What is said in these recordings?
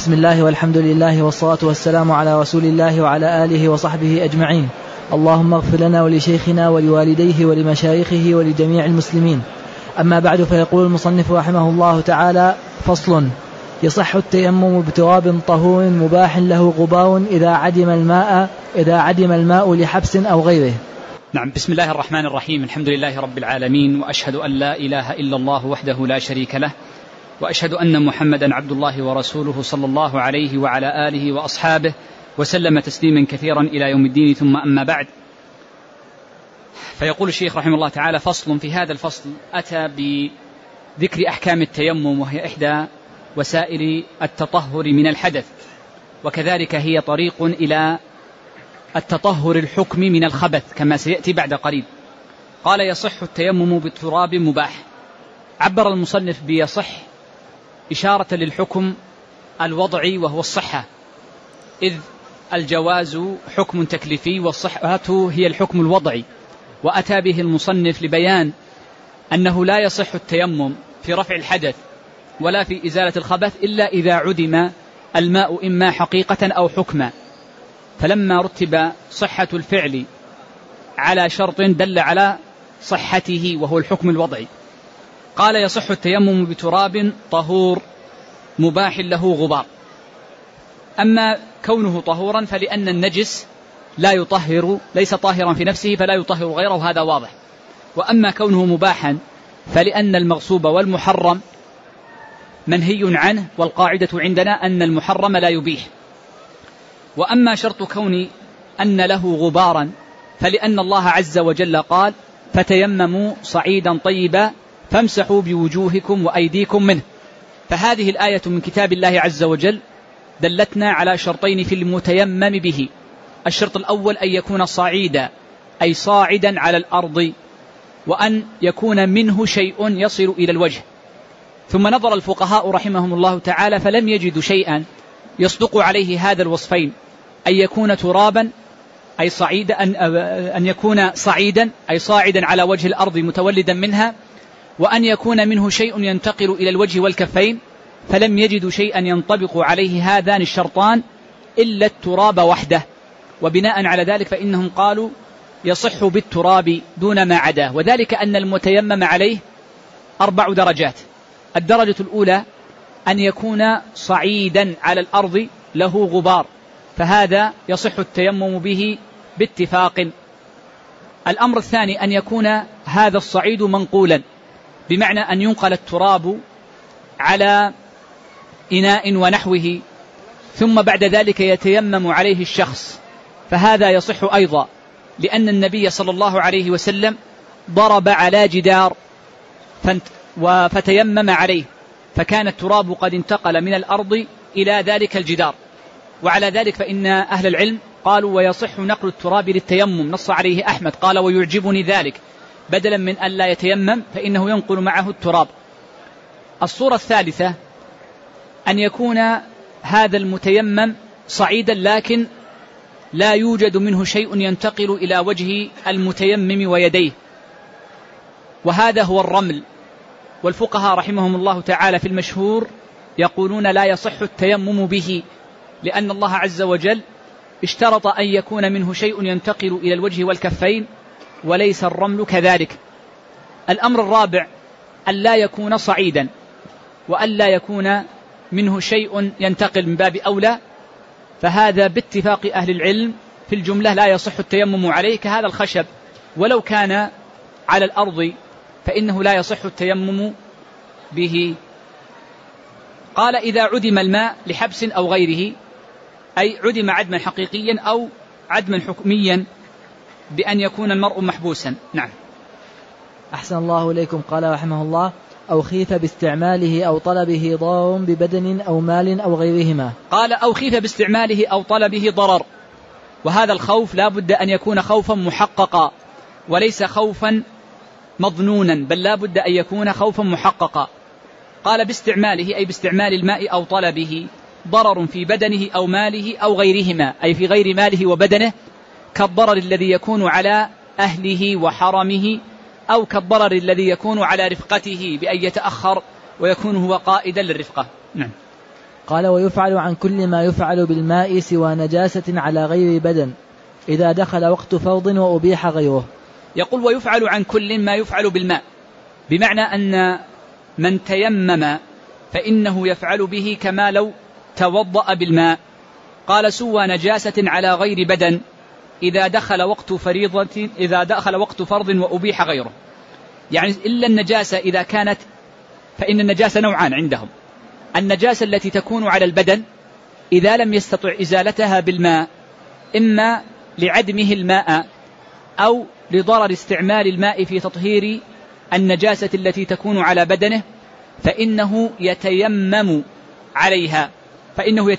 بسم الله والحمد لله والصلاة والسلام على رسول الله وعلى آله وصحبه أجمعين. اللهم اغفر لنا ولشيخنا ولوالديه ولمشايخه ولجميع المسلمين. أما بعد، فيقول المصنف رحمه الله تعالى: فصل: يصح التيمم بتراب طهور مباح له غبار إذا عدم الماء لحبس أو غيره. نعم. بسم الله الرحمن الرحيم. الحمد لله رب العالمين، وأشهد أن لا إله إلا الله وحده لا شريك له، وأشهد أن محمدا عبد الله ورسوله صلى الله عليه وعلى آله وأصحابه وسلم تسليما كثيرا إلى يوم الدين. ثم أما بعد، فيقول الشيخ رحمه الله تعالى: فصل. في هذا الفصل أتى بذكر أحكام التيمم، وهي إحدى وسائل التطهر من الحدث، وكذلك هي طريق إلى التطهر الحكمي من الخبث كما سيأتي بعد قريب. قال: يصح التيمم بالتراب مباح. عبر المصنف بيصح إشارة للحكم الوضعي وهو الصحة، إذ الجواز حكم تكليفي والصحة هي الحكم الوضعي، وأتى به المصنف لبيان أنه لا يصح التيمم في رفع الحدث ولا في إزالة الخبث إلا إذا عدم الماء إما حقيقة أو حكما. فلما رتب صحة الفعل على شرط دل على صحته وهو الحكم الوضعي. قال: يصح التيمم بتراب طهور مباح له غبار. أما كونه طهورا فلأن النجس لا يطهر، ليس طاهرا في نفسه فلا يطهر غيره، هذا واضح. وأما كونه مباحا فلأن المغصوب والمحرم منهي عنه، والقاعدة عندنا أن المحرم لا يبيح. وأما شرط كون أن له غبارا فلأن الله عز وجل قال: فتيمموا صعيدا طيبا فامسحوا بوجوهكم وأيديكم منه. فهذه الآية من كتاب الله عز وجل دلتنا على شرطين في المتيمم به. الشرط الأول أن يكون صعيدا، أي صاعدا على الأرض، وأن يكون منه شيء يصل إلى الوجه. ثم نظر الفقهاء رحمهم الله تعالى فلم يجدوا شيئا يصدق عليه هذا الوصفين: أن يكون ترابا أي صعيدا، أن يكون صعيدا أي صاعدا على وجه الأرض متولدا منها، وأن يكون منه شيء ينتقل إلى الوجه والكفين. فلم يجدوا شيئا ينطبق عليه هذان الشرطان إلا التراب وحده. وبناء على ذلك فإنهم قالوا: يصح بالتراب دون ما عداه، وذلك أن المتيمم عليه 4 درجات. الدرجة الأولى أن يكون صعيدا على الأرض له غبار، فهذا يصح التيمم به باتفاق. الأمر الثاني أن يكون هذا الصعيد منقولا، بمعنى أن ينقل التراب على إناء ونحوه ثم بعد ذلك يتيمم عليه الشخص، فهذا يصح أيضا، لأن النبي صلى الله عليه وسلم ضرب على جدار فتيمم عليه، فكان التراب قد انتقل من الأرض إلى ذلك الجدار. وعلى ذلك فإن أهل العلم قالوا: ويصح نقل التراب للتيمم، نص عليه أحمد قال: ويعجبني ذلك، بدلا من أن لا يتيمم فإنه ينقل معه التراب. الصورة الثالثة أن يكون هذا المتيمم صعيدا لكن لا يوجد منه شيء ينتقل إلى وجه المتيمم ويديه، وهذا هو الرمل. والفقهاء رحمهم الله تعالى في المشهور يقولون: لا يصح التيمم به، لأن الله عز وجل اشترط أن يكون منه شيء ينتقل إلى الوجه والكفين، وليس الرمل كذلك. الأمر الرابع أن لا يكون صعيدا، وأن لا يكون منه شيء ينتقل من باب أولى، فهذا باتفاق أهل العلم في الجملة لا يصح التيمم عليه، كهذا الخشب ولو كان على الأرض فإنه لا يصح التيمم به. قال: إذا عدم الماء لحبس أو غيره، أي عدم عدما حقيقيا أو عدما حكميا بأن يكون المرء محبوسا. نعم. أحسن الله إليكم. قال رحمه الله: أو خيف باستعماله أو طلبه ضرر ببدن أو مال أو غيرهما. قال: أو خيف باستعماله أو طلبه ضرر، وهذا الخوف لا بد أن يكون خوفا محققا وليس خوفا مظنونا، بل لا بد أن يكون خوفا محققا. قال: باستعماله أي باستعمال الماء أو طلبه ضرر في بدنه أو ماله أو غيرهما، أي في غير ماله وبدنه، كالضرر الذي يكون على أهله وحرمه، أو كالضرر الذي يكون على رفقته بأن يتأخر ويكون هو قائدا للرفقة. نعم. قال ويفعل عن كل ما يفعل بالماء سوى نجاسة على غير بدن إذا دخل وقت فرض وأبيح غيره. يقول ويفعل عن كل ما يفعل بالماء، بمعنى أن من تيمم فإنه يفعل به كما لو توضأ بالماء. قال سوى نجاسة على غير بدن إذا دخل وقت فريضة، إذا دخل وقت فرض وأبيح غيره. يعني إلا النجاسة إذا كانت، فإن النجاسة نوعان عندهم: النجاسة التي تكون على البدن إذا لم يستطع إزالتها بالماء، إما لعدمه الماء أو لضرر استعمال الماء في تطهير النجاسة التي تكون على بدنه، فإنه يتيمم عليها، فإنه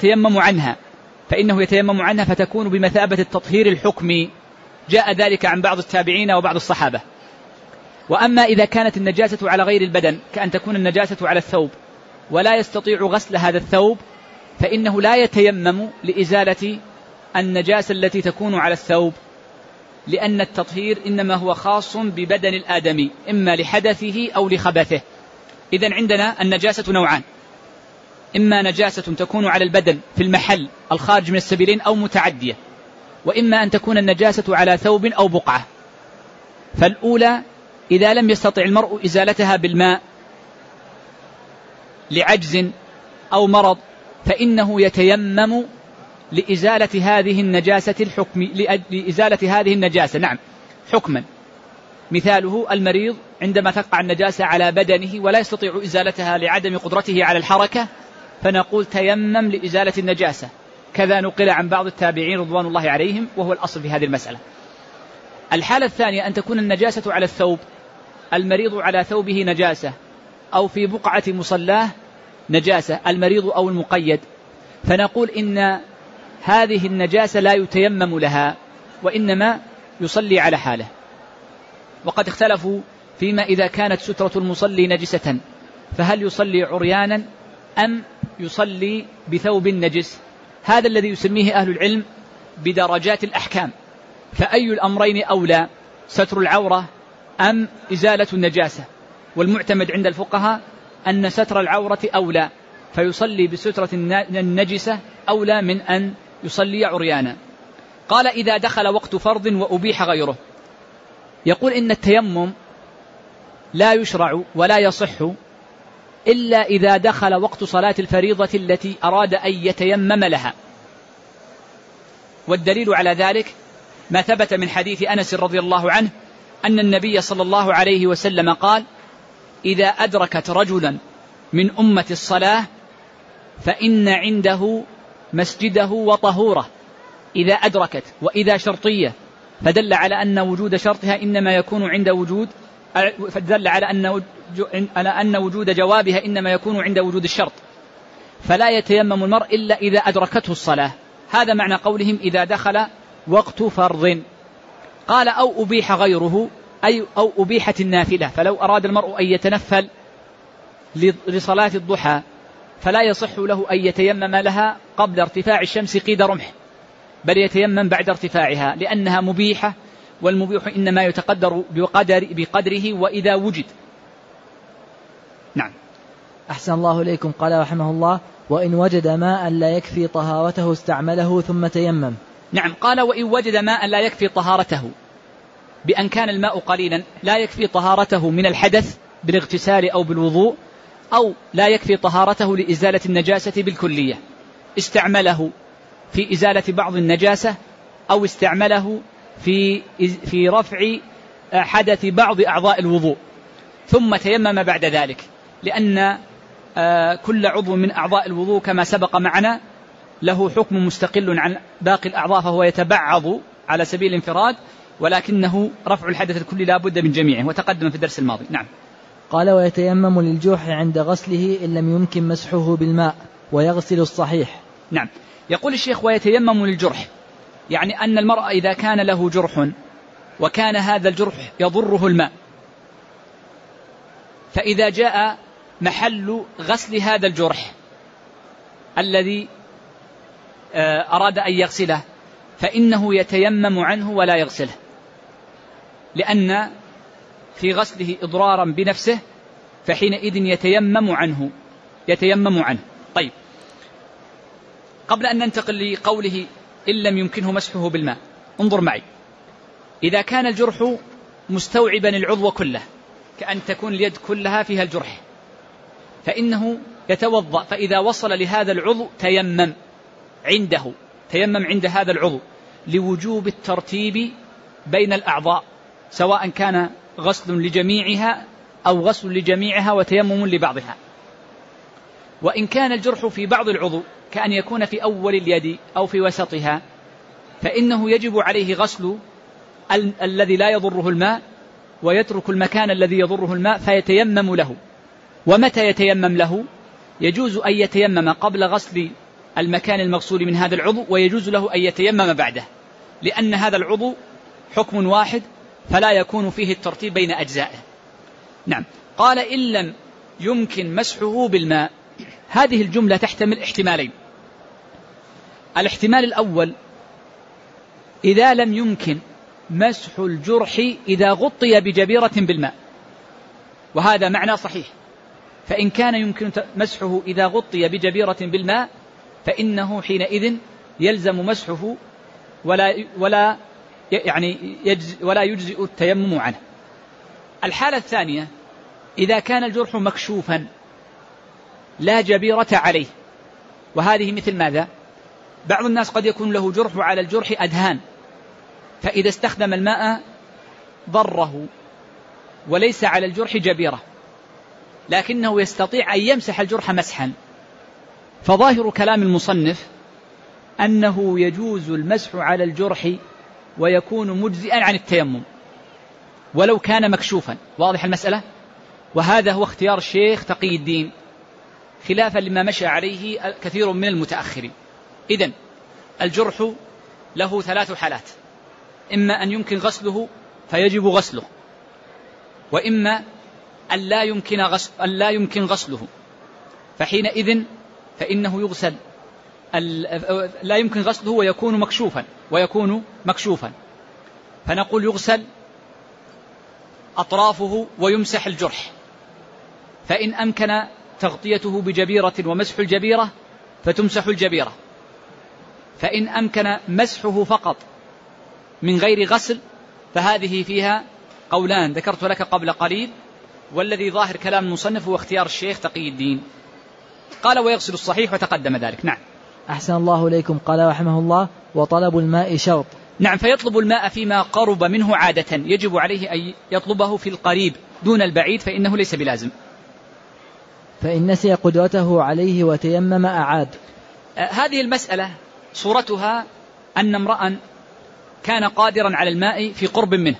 يتيمم عنها فتكون بمثابة التطهير الحكمي. جاء ذلك عن بعض التابعين وبعض الصحابة. وأما إذا كانت النجاسة على غير البدن، كأن تكون النجاسة على الثوب ولا يستطيع غسل هذا الثوب، فإنه لا يتيمم لإزالة النجاسة التي تكون على الثوب، لأن التطهير إنما هو خاص ببدن الآدمي، إما لحدثه أو لخبثه. إذن عندنا النجاسة نوعان: إما نجاسة تكون على البدن في المحل الخارج من السبيلين أو متعدية، وإما أن تكون النجاسة على ثوب أو بقعة. فالأولى إذا لم يستطع المرء إزالتها بالماء لعجز أو مرض، فإنه يتيمم لإزالة هذه النجاسة لإزالة هذه النجاسة، نعم، حكما. مثاله المريض عندما تقع النجاسة على بدنه ولا يستطيع إزالتها لعدم قدرته على الحركة، فنقول تيمم لإزالة النجاسة. كذا نقل عن بعض التابعين رضوان الله عليهم، وهو الأصل في هذه المسألة. الحالة الثانية أن تكون النجاسة على الثوب، المريض على ثوبه نجاسة، أو في بقعة مصلاه نجاسة، المريض أو المقيد، فنقول إن هذه النجاسة لا يتيمم لها، وإنما يصلي على حاله. وقد اختلفوا فيما إذا كانت سترة المصلي نجسة، فهل يصلي عريانا أم يصلي بثوب نجس؟ هذا الذي يسميه أهل العلم بدرجات الأحكام. فأي الأمرين أولى، ستر العورة أم إزالة النجاسة؟ والمعتمد عند الفقهاء أن ستر العورة أولى، فيصلي بسترة النجسة أولى من أن يصلي عريانا. قال إذا دخل وقت فرض وأبيح غيره. يقول إن التيمم لا يشرع ولا يصح إلا إذا دخل وقت صلاة الفريضة التي أراد أن يتيمم لها. والدليل على ذلك ما ثبت من حديث أنس رضي الله عنه أن النبي صلى الله عليه وسلم قال: إذا أدركت رجلا من أمة الصلاة فإن عنده مسجده وطهوره. إذا أدركت، وإذا شرطية، فدل على أن وجود شرطها إنما يكون عند وجود، فدل على أن وجود جوابها إنما يكون عند وجود الشرط. فلا يتيمم المرء إلا إذا أدركته الصلاة. هذا معنى قولهم إذا دخل وقت فرض. قال أو أبيح غيره، أي أو أبيحت النافلة، فلو أراد المرء أن يتنفل لصلاة الضحى فلا يصح له أن يتيمم لها قبل ارتفاع الشمس قيد رمح، بل يتيمم بعد ارتفاعها، لأنها مبيحة، والمبيح إنما يتقدر بقدره وإذا وجد. نعم. أحسن الله إليكم. قال رحمه الله: وإن وجد ماء لا يكفي طهارته استعمله ثم تيمم. نعم. قال وإن وجد ماء لا يكفي طهارته، بأن كان الماء قليلا لا يكفي طهارته من الحدث بالاغتسال أو بالوضوء، أو لا يكفي طهارته لإزالة النجاسة بالكلية، استعمله في إزالة بعض النجاسة، أو استعمله في رفع حدث بعض أعضاء الوضوء، ثم تيمم بعد ذلك، لأن كل عضو من أعضاء الوضوء كما سبق معنا له حكم مستقل عن باقي الأعضاء، فهو يتبعض على سبيل الانفراد، ولكنه رفع الحدث الكلي لا بد من جميعه، وتقدم في الدرس الماضي. نعم. قال ويتيمم للجرح عند غسله إن لم يمكن مسحه بالماء، ويغسل الصحيح. نعم. يقول الشيخ ويتيمم للجرح، يعني أن المرء إذا كان له جرح وكان هذا الجرح يضره الماء، فإذا جاء محل غسل هذا الجرح الذي أراد أن يغسله، فإنه يتيمم عنه ولا يغسله، لأن في غسله إضرارا بنفسه، فحينئذ يتيمم عنه. طيب. قبل أن ننتقل لقوله إن لم يمكنه مسحه بالماء، انظر معي، إذا كان الجرح مستوعبا العضو كله، كأن تكون اليد كلها فيها الجرح، فإنه يتوضأ، فإذا وصل لهذا العضو تيمم عند هذا العضو، لوجوب الترتيب بين الأعضاء، سواء كان غسل لجميعها أو غسل لجميعها وتيمم لبعضها. وإن كان الجرح في بعض العضو كأن يكون في أول اليد أو في وسطها، فإنه يجب عليه غسل الذي لا يضره الماء، ويترك المكان الذي يضره الماء فيتيمم له. ومتى يتيمم له؟ يجوز أن يتيمم قبل غسل المكان المغسول من هذا العضو، ويجوز له أن يتيمم بعده، لأن هذا العضو حكم واحد فلا يكون فيه الترتيب بين أجزائه. نعم. قال إن لم يمكن مسحه بالماء، هذه الجملة تحتمل احتمالين. الاحتمال الأول: إذا لم يمكن مسح الجرح إذا غطي بجبيرة بالماء، وهذا معنى صحيح، فإن كان يمكن مسحه إذا غطي بجبيرة بالماء فإنه حينئذ يلزم مسحه ولا يجزئ التيمم عنه. الحالة الثانية: إذا كان الجرح مكشوفا لا جبيرة عليه، وهذه مثل ماذا؟ بعض الناس قد يكون له جرح على الجرح أدهان، فإذا استخدم الماء ضره وليس على الجرح جبيرة، لكنه يستطيع أن يمسح الجرح مسحا، فظاهر كلام المصنف أنه يجوز المسح على الجرح ويكون مجزئا عن التيمم ولو كان مكشوفا. واضح المسألة؟ وهذا هو اختيار الشيخ تقي الدين، خلافا لما مشى عليه كثير من المتأخرين. إذن الجرح له 3 حالات: إما أن يمكن غسله فيجب غسله، وإما أن لا يمكن غسله فحينئذ فإنه يغسل، لا يمكن غسله ويكون مكشوفا فنقول يغسل أطرافه ويمسح الجرح، فإن أمكن تغطيته بجبيرة ومسح الجبيرة فتمسح الجبيرة، فإن أمكن مسحه فقط من غير غسل فهذه فيها قولان ذكرت لك قبل قليل، والذي ظاهر كلام المصنف هو اختيار الشيخ تقي الدين. قال ويغسل الصحيح وتقدم ذلك. نعم. أحسن الله إليكم. قال رحمه الله: وطلب الماء شرط. نعم، فيطلب الماء فيما قرب منه عادة، يجب عليه أن يطلبه في القريب دون البعيد، فإنه ليس بلازم. فإن نسي قدرته عليه وتيمم أعاد. هذه المسألة صورتها أن امرأ كان قادرا على الماء في قرب منه،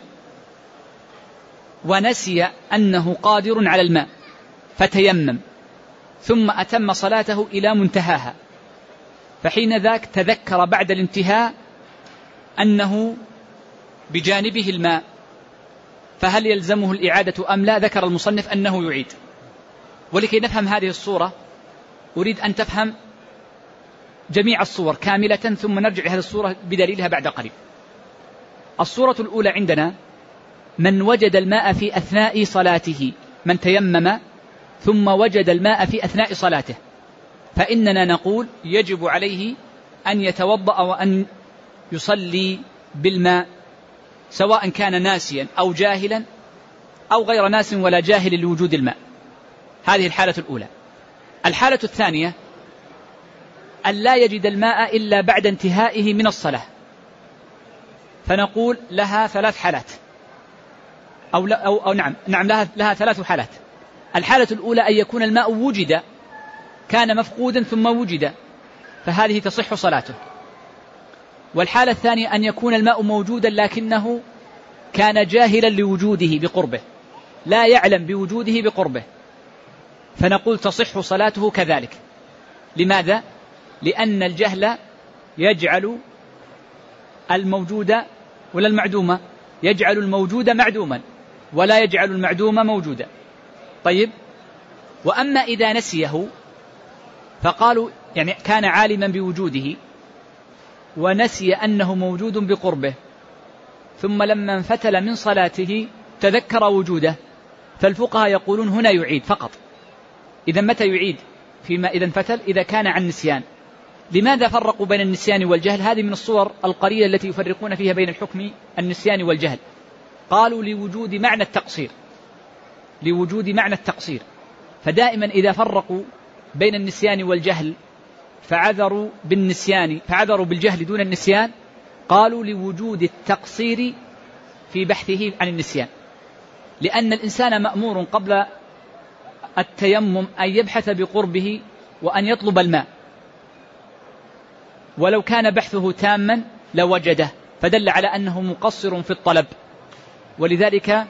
ونسي أنه قادر على الماء فتيمم، ثم أتم صلاته إلى منتهاها، فحين ذاك تذكر بعد الانتهاء أنه بجانبه الماء، فهل يلزمه الإعادة أم لا؟ ذكر المصنف أنه يعيد. ولكي نفهم هذه الصورة أريد أن تفهم جميع الصور كاملة، ثم نرجع إلى هذه الصورة بدليلها بعد قليل. الصورة الأولى عندنا: من وجد الماء في أثناء صلاته، من تيمم ثم وجد الماء في أثناء صلاته، فإننا نقول يجب عليه أن يتوضأ وأن يصلي بالماء، سواء كان ناسيا أو جاهلا أو غير ناس ولا جاهل لوجود الماء. هذه الحالة الأولى. الحالة الثانية: أن لا يجد الماء إلا بعد انتهائه من الصلاة، فنقول لها 3 حالات، لها 3 حالات. الحالة الأولى أن يكون الماء وجد، كان مفقودا ثم وجد، فهذه تصح صلاته. والحالة الثانية أن يكون الماء موجودا لكنه كان جاهلا لوجوده بقربه، لا يعلم بوجوده بقربه، فنقول تصح صلاته كذلك. لماذا؟ لأن الجهل يجعل الموجود ولا المعدوم، يجعل الموجود معدوما ولا يجعل المعدوم موجودا. طيب، وأما إذا نسيه فقالوا يعني كان عالما بوجوده ونسي أنه موجود بقربه، ثم لما انفتل من صلاته تذكر وجوده، فالفقهاء يقولون هنا يعيد فقط. إذا متى يعيد؟ فيما إذا انفتل، إذا كان عن نسيان، لماذا فرقوا بين النسيان والجهل؟ هذه من الصور القليلة التي يفرقون فيها بين الحكم النسيان والجهل. قالوا لوجود معنى التقصير، لوجود معنى التقصير. فدائما إذا فرقوا بين النسيان والجهل فعذروا بالجهل دون النسيان، قالوا لوجود التقصير في بحثه عن النسيان، لأن الإنسان مأمور قبل التيمم أن يبحث بقربه وأن يطلب الماء، ولو كان بحثه تاما لوجده، فدل على أنه مقصر في الطلب، ولذلك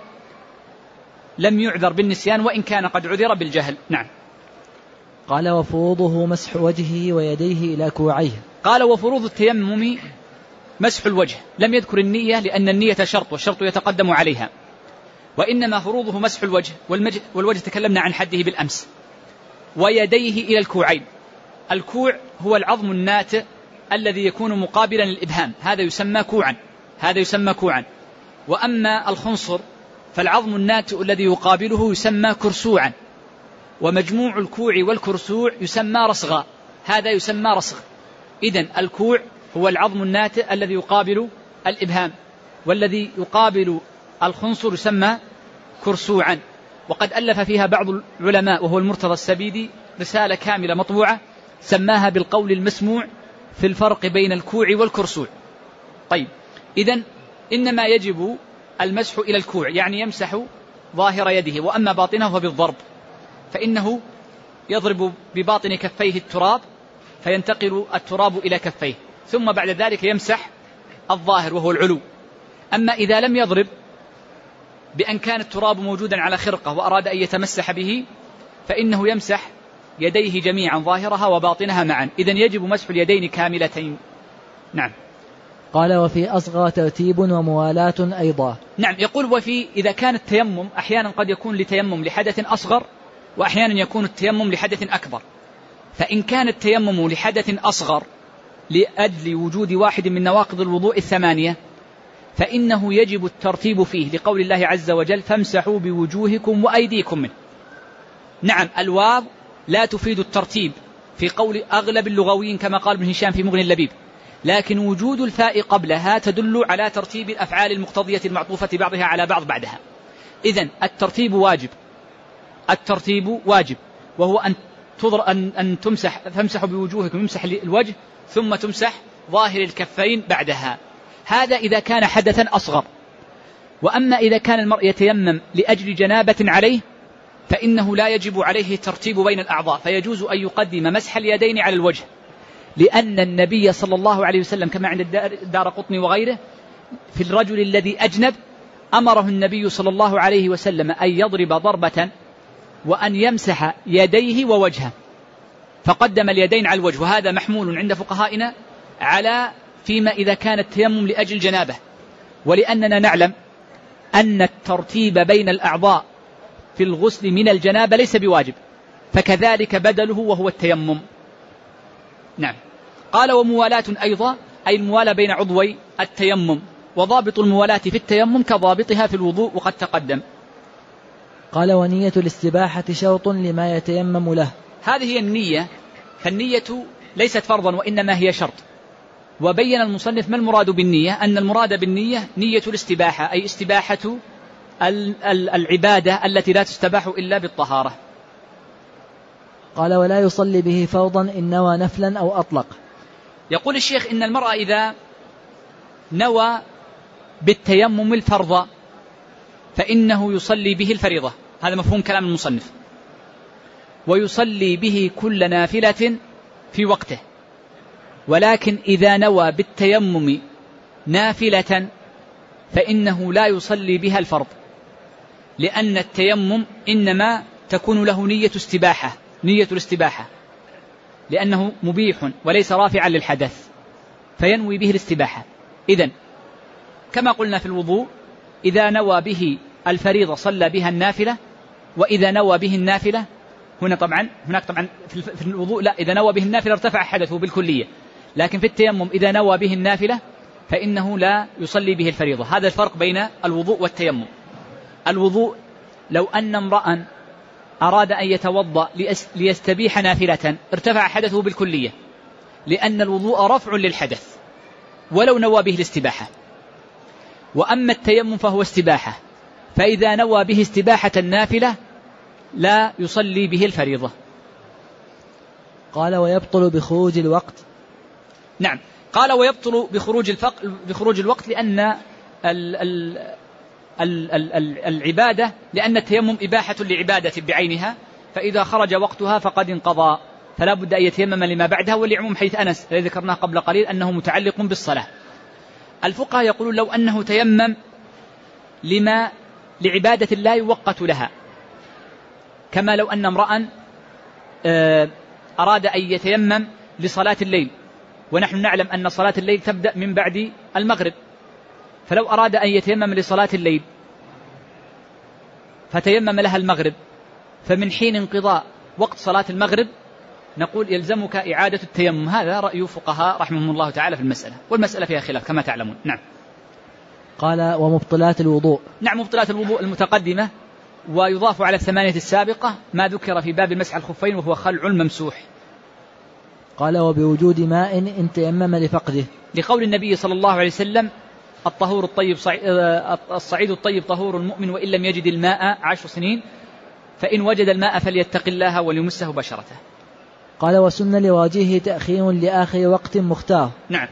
لم يعذر بالنسيان وإن كان قد عذر بالجهل. نعم. قال وفروضه مسح وجهه ويديه إلى كوعيه. قال وفروض التيمم مسح الوجه، لم يذكر النية لأن النية شرط والشرط يتقدم عليها، وإنما فروضه مسح الوجه، والوجه تكلمنا عن حده بالأمس. ويديه إلى الكوعين. الكوع هو العظم الناتئ الذي يكون مقابلا للإبهام، هذا يسمى كوعا. وأما الخنصر فالعظم الناتئ الذي يقابله يسمى كرسوعا، ومجموع الكوع والكرسوع يسمى رصغا، هذا يسمى رصغ. إذن الكوع هو العظم الناتئ الذي يقابل الإبهام، والذي يقابل الخنصر يسمى كرسوعا. وقد ألف فيها بعض العلماء وهو المرتضى السبيدي رسالة كاملة مطبوعة سماها بالقول المسموع في الفرق بين الكوع والكرسوع. طيب، إذن إنما يجب المسح إلى الكوع، يعني يمسح ظاهر يده، وأما باطنه بالضرب، فإنه يضرب بباطن كفيه التراب فينتقل التراب إلى كفيه، ثم بعد ذلك يمسح الظاهر وهو العلو. أما إذا لم يضرب بأن كان التراب موجودا على خرقة وأراد أن يتمسح به، فإنه يمسح يديه جميعا ظاهرها وباطنها معا. إذن يجب مسح اليدين كاملتين. نعم. قال وفي أصغر ترتيب وموالاة أيضا. نعم، يقول وفي إذا كان التيمم أحيانا قد يكون لتيمم لحدث أصغر، وأحيانا يكون التيمم لحدث أكبر. فإن كان التيمم لحدث أصغر لأجل وجود واحد من نواقض الوضوء 8، فإنه يجب الترتيب فيه لقول الله عز وجل فامسحوا بوجوهكم وأيديكم منه. نعم، الواو لا تفيد الترتيب في قول أغلب اللغويين كما قال ابن هشام في مغني اللبيب، لكن وجود الفاء قبلها تدل على ترتيب الأفعال المقتضية المعطوفة بعضها على بعض بعدها. إذن الترتيب واجب، وهو أن تمسح فامسحوا بوجوهكم، يمسح الوجه ثم تمسح ظاهر الكفين بعدها. هذا إذا كان حدثا أصغر. وأما إذا كان المرء يتيمم لأجل جنابة عليه فإنه لا يجب عليه الترتيب بين الأعضاء، فيجوز أن يقدم مسح اليدين على الوجه، لأن النبي صلى الله عليه وسلم كما عند الدارقطني وغيره في الرجل الذي أجنب أمره النبي صلى الله عليه وسلم أن يضرب ضربة وأن يمسح يديه ووجهه، فقدم اليدين على الوجه. وهذا محمول عند فقهائنا على فيما إذا كان التيمم لأجل جنابه، ولأننا نعلم أن الترتيب بين الأعضاء في الغسل من الجنابة ليس بواجب، فكذلك بدله وهو التيمم. نعم. قال وموالاة أيضا، أي الموالاة بين عضوي التيمم، وضابط الموالاة في التيمم كضابطها في الوضوء وقد تقدم. قال ونية الاستباحة شرط لما يتيمم له. هذه هي النية، فالنية ليست فرضا وإنما هي شرط. وبين المصنف ما المراد بالنية، أن المراد بالنية نية الاستباحة، أي استباحة العبادة التي لا تستباح إلا بالطهارة. قال ولا يصلي به فرضا إن نوى نفلا أو أطلق. يقول الشيخ إن المرأة إذا نوى بالتيمم الفرض فإنه يصلي به الفريضة، هذا مفهوم كلام المصنف، ويصلي به كل نافلة في وقته. ولكن إذا نوى بالتيمم نافلة فإنه لا يصلي بها الفرض، لأن التيمم إنما تكون له نية الاستباحة، لأنه مبيح وليس رافعا للحدث، فينوي به الاستباحة. إذن كما قلنا في الوضوء إذا نوى به الفريضة صلى بها النافلة، وإذا نوى به النافلة هناك طبعا في الوضوء لا، إذا نوى به النافلة ارتفع حدثه بالكلية، لكن في التيمم إذا نوى به النافلة فإنه لا يصلي به الفريضة. هذا الفرق بين الوضوء والتيمم. الوضوء لو أن امرأ أراد أن يتوضأ ليستبيح نافلة ارتفع حدثه بالكلية، لأن الوضوء رفع للحدث ولو نوى به الاستباحة. وأما التيمم فهو استباحة، فإذا نوى به استباحة النافلة لا يصلي به الفريضة. قال ويبطل بخروج الوقت. نعم، قال ويبطل بخروج الوقت لأن العبادة، لأن التيمم إباحة لعبادة بعينها، فإذا خرج وقتها فقد انقضى، فلا بد أن يتيمم لما بعدها، ولعموم حديث أنس الذي ذكرناه قبل قليل أنه متعلق بالصلاة. الفقهاء يقولون لو أنه تيمم لعبادة لا يوقت لها، كما لو أن امرأ أراد أن يتيمم لصلاة الليل، ونحن نعلم أن صلاة الليل تبدأ من بعد المغرب، فلو أراد أن يتيمم لصلاة الليل فتيمم لها المغرب، فمن حين انقضاء وقت صلاة المغرب نقول يلزمك إعادة التيمم. هذا رأي فقهاء رحمهم الله تعالى في المسألة، والمسألة فيها خلاف كما تعلمون. نعم. قال ومبطلات الوضوء. نعم، مبطلات الوضوء المتقدمة، ويضاف على الثمانية السابقة ما ذكر في باب المسح الخفين وهو خلع الممسوح. قال وبوجود ماء إن تيمم لفقده، لقول النبي صلى الله عليه وسلم الطهور الطيب الصعيد الطيب طهور المؤمن وإن لم يجد الماء 10 سنين، فإن وجد الماء فليتق الله وليمسه بشرته. قال وسن لواجهه تأخير لآخر وقت مختار. نعم،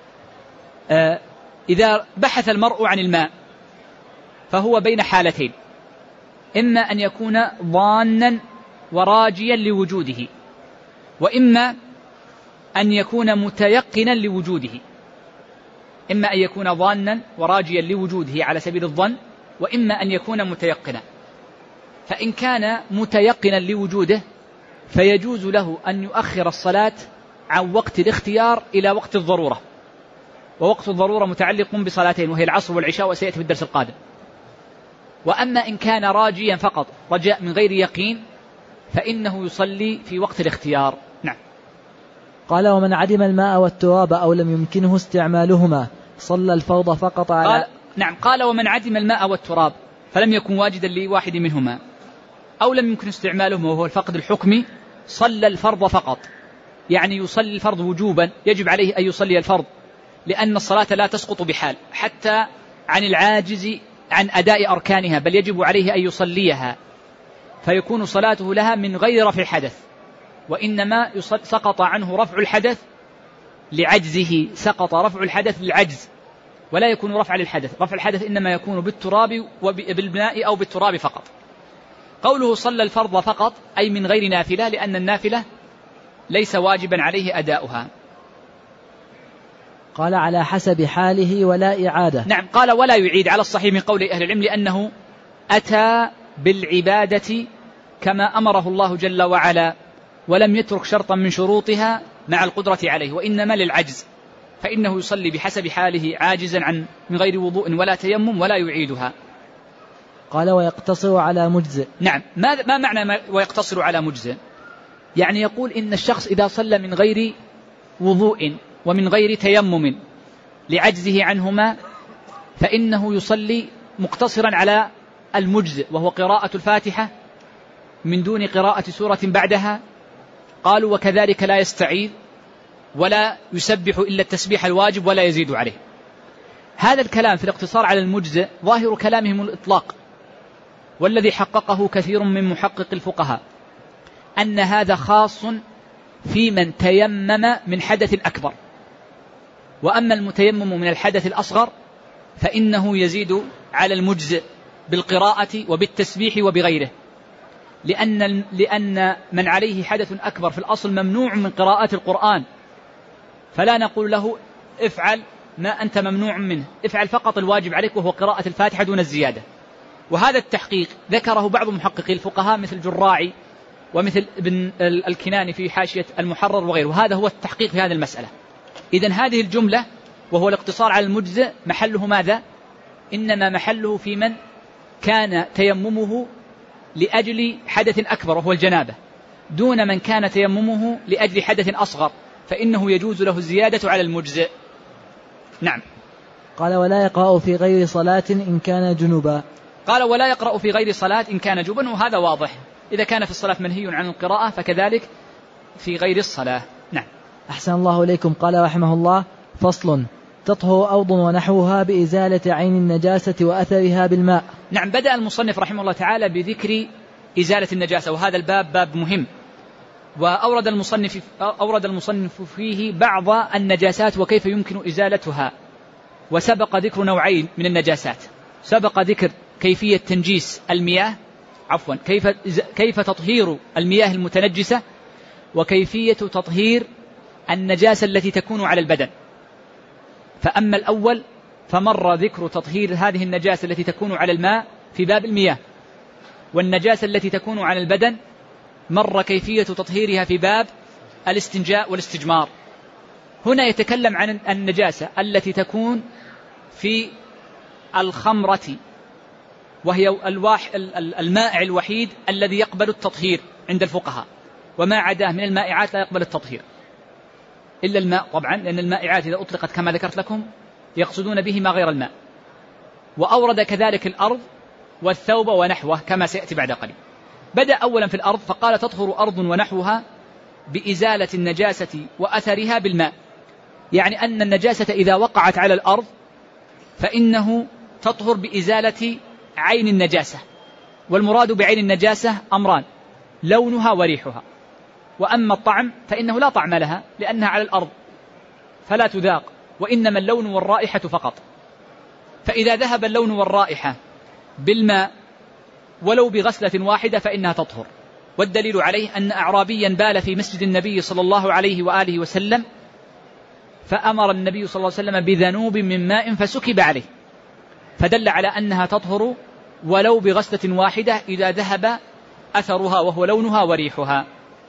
إذا بحث المرء عن الماء فهو بين حالتين، إما أن يكون ظانا وراجيا لوجوده، وإما أن يكون متيقنا لوجوده. إما أن يكون ظانا وراجيا لوجوده على سبيل الظن، وإما أن يكون متيقنا. فإن كان متيقنا لوجوده فيجوز له أن يؤخر الصلاة عن وقت الاختيار إلى وقت الضرورة، ووقت الضرورة متعلق بصلاتين وهي العصر والعشاء، وسيأتي في الدرس القادم. وأما إن كان راجيا فقط رجاء من غير يقين فإنه يصلي في وقت الاختيار. نعم. قال ومن عدم الماء والتراب أو لم يمكنه استعمالهما صلى الفرض فقط على. نعم، قال ومن عدم الماء والتراب فلم يكن واجدا لواحد منهما أو لم يمكن استعمالهما وهو الفقد الحكمي صلى الفرض فقط، يعني يصلي الفرض وجوبا، يجب عليه أن يصلي الفرض، لأن الصلاة لا تسقط بحال حتى عن العاجز عن أداء أركانها، بل يجب عليه أن يصليها، فيكون صلاته لها من غير رفع حدث، وإنما سقط عنه رفع الحدث لعجزه، سقط رفع الحدث للعجز ولا يكون رفع للحدث. رفع الحدث إنما يكون بالتراب وبالماء أو بالتراب فقط. قوله صلى الفرض فقط أي من غير نافلة، لأن النافلة ليس واجبا عليه أداؤها. قال على حسب حاله ولا إعادة. نعم، قال ولا يعيد على الصحيح من قول أهل العلم، لأنه أتى بالعبادة كما أمره الله جل وعلا، ولم يترك شرطا من شروطها مع القدرة عليه، وإنما للعجز، فإنه يصلي بحسب حاله عاجزا عن من غير وضوء ولا تيمم ولا يعيدها. قال ويقتصر على مجزئ. نعم، ما معنى ويقتصر على مجزئ؟ يعني يقول إن الشخص إذا صلى من غير وضوء ومن غير تيمم لعجزه عنهما فإنه يصلي مقتصرا على المجزئ، وهو قراءة الفاتحة من دون قراءة سورة بعدها. قالوا وكذلك لا يستعيذ ولا يسبح إلا التسبيح الواجب ولا يزيد عليه. هذا الكلام في الاقتصار على المجزئ ظاهر كلامهم الإطلاق، والذي حققه كثير من محقق الفقهاء أن هذا خاص في من تيمم من حدث أكبر، وأما المتيمم من الحدث الأصغر فإنه يزيد على المجزئ بالقراءة وبالتسبيح وبغيره، لأن من عليه حدث أكبر في الأصل ممنوع من قراءة القرآن، فلا نقول له افعل ما أنت ممنوع منه، افعل فقط الواجب عليك وهو قراءة الفاتحة دون الزيادة. وهذا التحقيق ذكره بعض محققي الفقهاء مثل جراعي ومثل ابن الكناني في حاشية المحرر وغيره، وهذا هو التحقيق في هذه المسألة. إذن هذه الجملة وهو الاقتصار على المجزئ محله ماذا؟ إنما محله في من كان تيممه لأجل حدث أكبر وهو الجنابة، دون من كان تيممه لأجل حدث أصغر، فإنه يجوز له الزيادة على المجزئ. نعم. قال ولا يقرأ في غير صلاة إن كان جنبا. قال ولا يقرأ في غير صلاة إن كان جنبا، وهذا واضح، إذا كان في الصلاة منهي عن القراءة فكذلك في غير الصلاة. نعم. أحسن الله إليكم. قال رحمه الله: فصل: تطهر أرض ونحوها بإزالة عين النجاسة وأثرها بالماء. نعم، بدأ المصنف رحمه الله تعالى بذكر إزالة النجاسة، وهذا الباب باب مهم، وأورد المصنف فيه بعض النجاسات وكيف يمكن إزالتها. وسبق ذكر نوعين من النجاسات، سبق ذكر كيفية تنجيس المياه، كيف تطهير المياه المتنجسة، وكيفية تطهير النجاسة التي تكون على البدن. فأما الأول فمر ذكر تطهير هذه النجاسة التي تكون على الماء في باب المياه، والنجاسة التي تكون على البدن مر كيفية تطهيرها في باب الاستنجاء والاستجمار. هنا يتكلم عن النجاسة التي تكون في الخمرة، وهي المائع الوحيد الذي يقبل التطهير عند الفقهاء، وما عداه من المائعات لا يقبل التطهير إلا الماء طبعا، لأن المائعات إذا أطلقت كما ذكرت لكم يقصدون به ما غير الماء. وأورد كذلك الأرض والثوب ونحوه كما سيأتي بعد قليل. بدأ أولا في الأرض فقال: تطهر أرض ونحوها بإزالة النجاسة وأثرها بالماء، يعني أن النجاسة إذا وقعت على الأرض فإنه تطهر بإزالة عين النجاسة. والمراد بعين النجاسة أمران: لونها وريحها. وأما الطعم فإنه لا طعم لها لأنها على الأرض فلا تذاق، وإنما اللون والرائحة فقط. فإذا ذهب اللون والرائحة بالماء ولو بغسلة واحدة فإنها تطهر. والدليل عليه أن أعرابيا بال في مسجد النبي صلى الله عليه وآله وسلم، فأمر النبي صلى الله عليه وسلم بذنوب من ماء فسكب عليه، فدل على أنها تطهر ولو بغسلة واحدة إذا ذهب أثرها وهو لونها وريحها.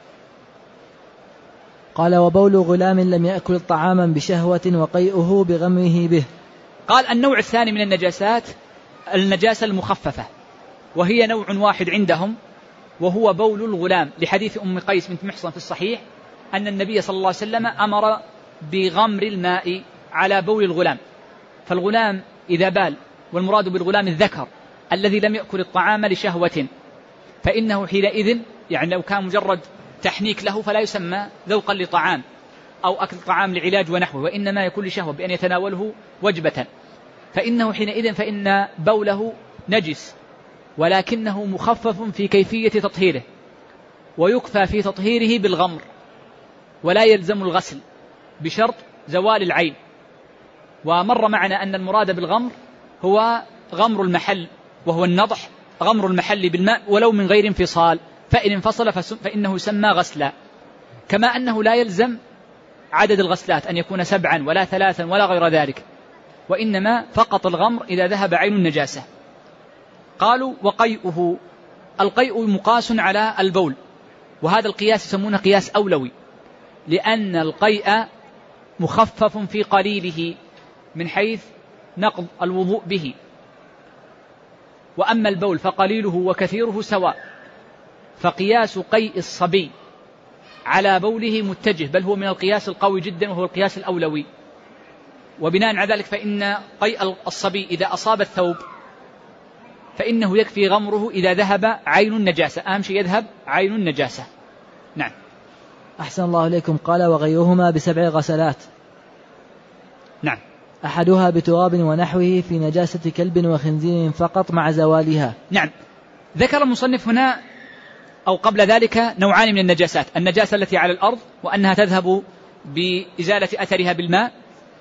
قال: وبول غلام لم يأكل طعاما بشهوة وقيئه بغمره به. قال: النوع الثاني من النجاسات النجاسة المخففة، وهي نوع واحد عندهم، وهو بول الغلام، لحديث أم قيس بنت محصن في الصحيح أن النبي صلى الله عليه وسلم أمر بغمر الماء على بول الغلام. فالغلام إذا بال، والمراد بالغلام الذكر الذي لم يأكل الطعام لشهوة، فإنه حينئذ يعني لو كان مجرد تحنيك له فلا يسمى ذوقا لطعام أو أكل طعام لعلاج ونحوه، وإنما يكون لشهوة بأن يتناوله وجبة، فإنه حينئذ فإن بوله نجس، ولكنه مخفف في كيفية تطهيره، ويكفى في تطهيره بالغمر، ولا يلزم الغسل بشرط زوال العين. ومر معنا أن المراد بالغمر هو غمر المحل، وهو النضح، غمر المحل بالماء ولو من غير انفصال، فإن انفصل فإنه يسمى غسلا. كما أنه لا يلزم عدد الغسلات أن يكون 7 ولا 3 ولا غير ذلك، وإنما فقط الغمر إذا ذهب عين النجاسة. قالوا: وقيئه، القيء مقاس على البول، وهذا القياس يسمونه قياس أولوي، لأن القيء مخفف في قليله من حيث نقض الوضوء به، وأما البول فقليله وكثيره سواء. فقياس قيء الصبي على بوله متجه، بل هو من القياس القوي جدا، وهو القياس الأولوي. وبناء على ذلك فإن قيء الصبي إذا أصاب الثوب فإنه يكفي غمره إذا ذهب عين النجاسة، أهم شيء يذهب عين النجاسة. نعم. أحسن الله إليكم. قال: وغيرهما ب7 غسلات. نعم. أحدها بتراب ونحوه في نجاسة كلب وخنزير فقط مع زوالها. نعم. ذكر المصنف هنا أو قبل ذلك نوعان من النجاسات: النجاسة التي على الأرض وأنها تذهب بإزالة أثرها بالماء،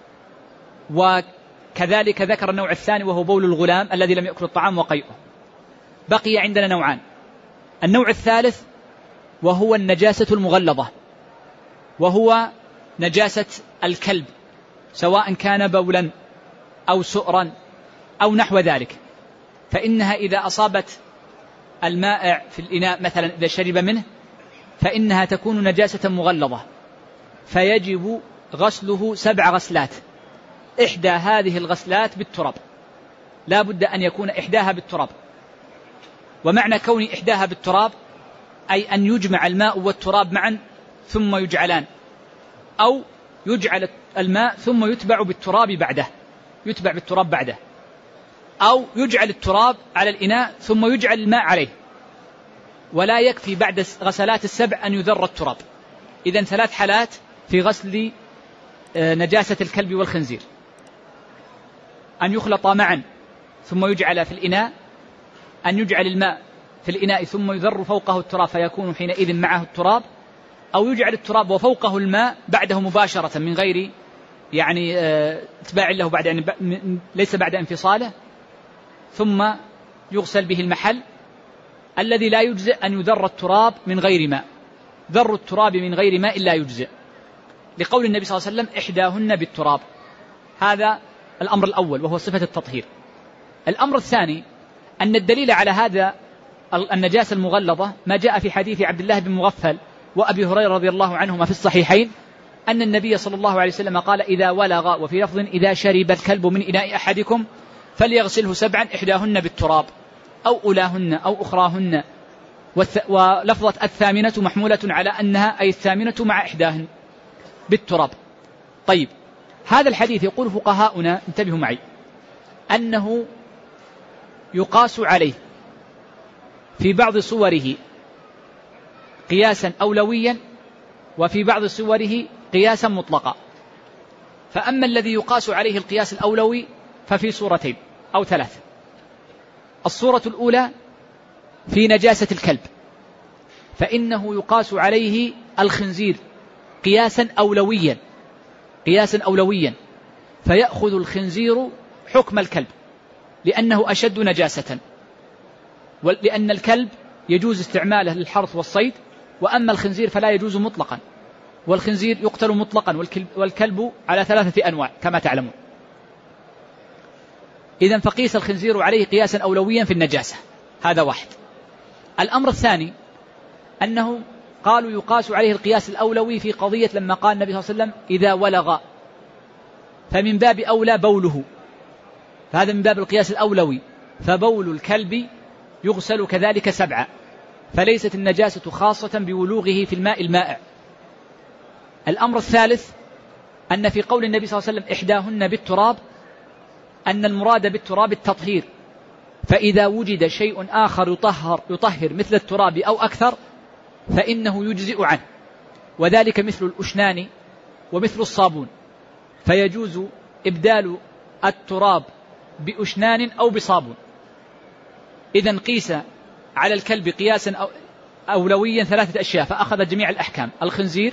وكذلك ذكر النوع الثاني وهو بول الغلام الذي لم يأكل الطعام وقيئه. بقي عندنا نوعان: النوع الثالث وهو النجاسة المغلظة، وهو نجاسة الكلب، سواء كان بولا أو سؤرا أو نحو ذلك، فإنها إذا أصابت المائع في الإناء مثلا إذا شرب منه فإنها تكون نجاسة مغلظة، فيجب غسله 7 غسلات، إحدى هذه الغسلات بالتراب، لا بد أن يكون إحداها بالتراب. ومعنى كون إحداها بالتراب أي أن يجمع الماء والتراب معا ثم يجعلان، أو يجعل الماء ثم يتبع بالتراب بعده، أو يجعل التراب على الإناء ثم يجعل الماء عليه، ولا يكفي بعد غسلات 7 أن يذر التراب. إذن 3 حالات في غسل نجاسة الكلب والخنزير، أن يخلط معا ثم يجعل في الإناء، أن يجعل الماء في الإناء ثم يذر فوقه التراب فيكون حينئذ معه التراب، أو يجعل التراب وفوقه الماء بعده مباشرة من غير يعني اتباع له بعد، يعني ليس بعد انفصاله، ثم يغسل به المحل الذي لا يجزئ أن يذر التراب من غير ماء. ذر التراب من غير ماء لا يجزئ، لقول النبي صلى الله عليه وسلم إحداهن بالتراب. هذا الأمر الأول وهو صفة التطهير. الأمر الثاني أن الدليل على هذا النجاسة المغلظة ما جاء في حديث عبد الله بن مغفل وأبي هريرة رضي الله عنهما في الصحيحين أن النبي صلى الله عليه وسلم قال: إذا ولغ، وفي لفظ: إذا شرب الكلب من إناء أحدكم فليغسله 7 إحداهن بالتراب أو أولاهن أو أخراهن، ولفظة الثامنة محمولة على أنها أي الثامنة مع إحداهن بالتراب. طيب، هذا الحديث يقول فقهاؤنا، انتبهوا معي، أنه يقاس عليه في بعض صوره قياسا أولويا، وفي بعض صوره قياسا مطلقا. فأما الذي يقاس عليه القياس الأولوي ففي صورتين أو 3. الصورة الأولى في نجاسة الكلب، فإنه يقاس عليه الخنزير قياسا أولويا، فيأخذ الخنزير حكم الكلب لأنه أشد نجاسة، ولأن الكلب يجوز استعماله للحرث والصيد، وأما الخنزير فلا يجوز مطلقا، والخنزير يقتل مطلقا، والكلب على 3 أنواع كما تعلمون. إذن فقيس الخنزير عليه قياسا أولويا في النجاسة. هذا واحد. الأمر الثاني أنه قالوا يقاس عليه القياس الأولوي في قضية لما قال النبي صلى الله عليه وسلم: إذا ولغ، فمن باب أولى بوله، فهذا من باب القياس الأولوي، فبول الكلب يغسل كذلك 7، فليست النجاسة خاصة بولوغه في الماء المائع. الأمر الثالث أن في قول النبي صلى الله عليه وسلم إحداهن بالتراب أن المراد بالتراب التطهير، فإذا وجد شيء آخر يطهر مثل التراب أو أكثر فإنه يجزئ عنه، وذلك مثل الأشنان ومثل الصابون، فيجوز إبدال التراب بأشنان أو بصابون. إذن قيس على الكلب قياسا أولويا 3 أشياء فأخذ جميع الأحكام: الخنزير،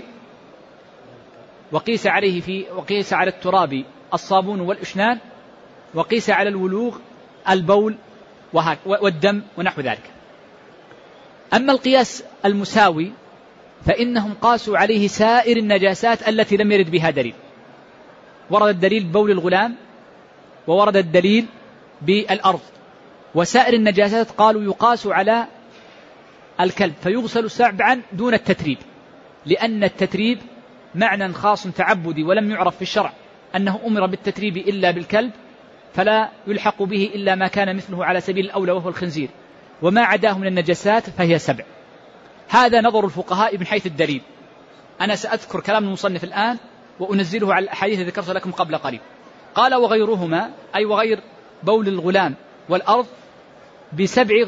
وقيس على التراب الصابون والأشنان، وقيس على الولوغ البول والدم ونحو ذلك. أما القياس المساوي فإنهم قاسوا عليه سائر النجاسات التي لم يرد بها دليل. ورد الدليل ببول الغلام، وورد الدليل بالأرض، وسائر النجاسات قالوا يقاس على الكلب فيغسل 7 دون التتريب، لأن التتريب معنى خاص تعبدي ولم يعرف في الشرع أنه أمر بالتتريب إلا بالكلب، فلا يلحق به إلا ما كان مثله على سبيل الأولى وهو الخنزير، وما عداه من النجاسات فهي 7. هذا نظر الفقهاء من حيث الدليل. أنا سأذكر كلام المصنف الآن وأنزله على الأحاديث ذكرت لكم قبل قليل. قال: وغيرهما، أي وغير بول الغلام والأرض، ب7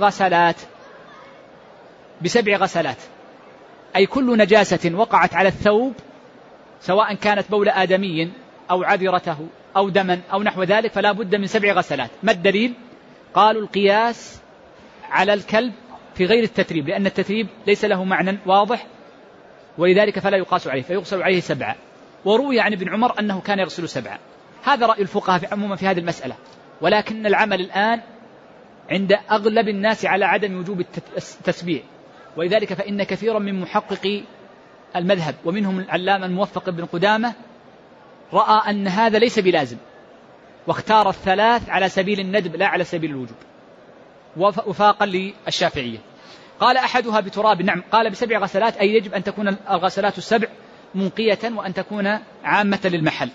غسلات، أي كل نجاسة وقعت على الثوب سواء كانت بول آدمي أو عذرته أو دما أو نحو ذلك فلا بد من 7 غسلات. ما الدليل؟ قالوا القياس على الكلب في غير التتريب، لأن التتريب ليس له معنى واضح، ولذلك فلا يقاس عليه فيغسل عليه 7. وروي عن ابن عمر أنه كان يغسل 7. هذا رأي الفقهاء عموما في هذه المسألة، ولكن العمل الآن عند أغلب الناس على عدم وجوب التسبيع، ولذلك فإن كثيرا من محققي المذهب ومنهم العلامة الموفق بن قدامة رأى أن هذا ليس بلازم، واختار 3 على سبيل الندب لا على سبيل الوجوب، وفاقا للشافعية. قال أحدها بتراب، نعم، قال ب7 غسلات، أي يجب أن تكون الغسلات 7 منقية وأن تكون عامة للمحل.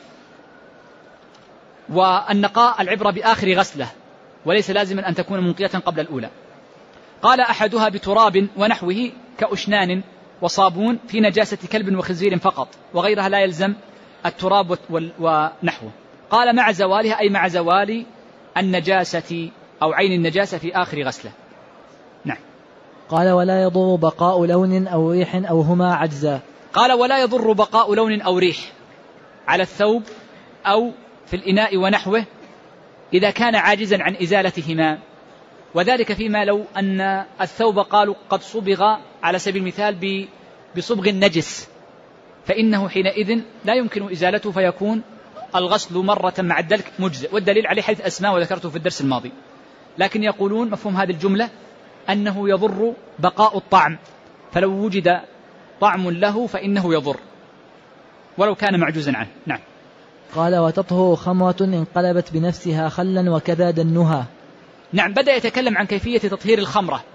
والنقاء العبرة بآخر غسلة، وليس لازما أن تكون منقية قبل الأولى. قال أحدها بتراب ونحوه كأشنان وصابون في نجاسة كلب وخنزير فقط، وغيرها لا يلزم التراب ونحوه. قال مع زوالها، أي مع زوال النجاسة أو عين النجاسة في آخر غسلة. نعم. قال: ولا يضر بقاء لون أو ريح أو هما عجزا. قال ولا يضر بقاء لون أو ريح على الثوب أو في الإناء ونحوه إذا كان عاجزا عن إزالتهما، وذلك فيما لو أن الثوب قالوا قد صبغ على سبيل المثال بصبغ نجس، فإنه حينئذ لا يمكن إزالته فيكون الغسل مرة مع الدلك مجزئ، والدليل عليه حديث أسماء وذكرته في الدرس الماضي. لكن يقولون مفهوم هذه الجملة أنه يضر بقاء الطعم، فلو وجد طعم له فإنه يضر ولو كان معجوزا عنه. نعم. قال وتطهر خمرة انقلبت بنفسها خلا وكذا دنها. نعم، بدأ يتكلم عن كيفية تطهير الخمرة،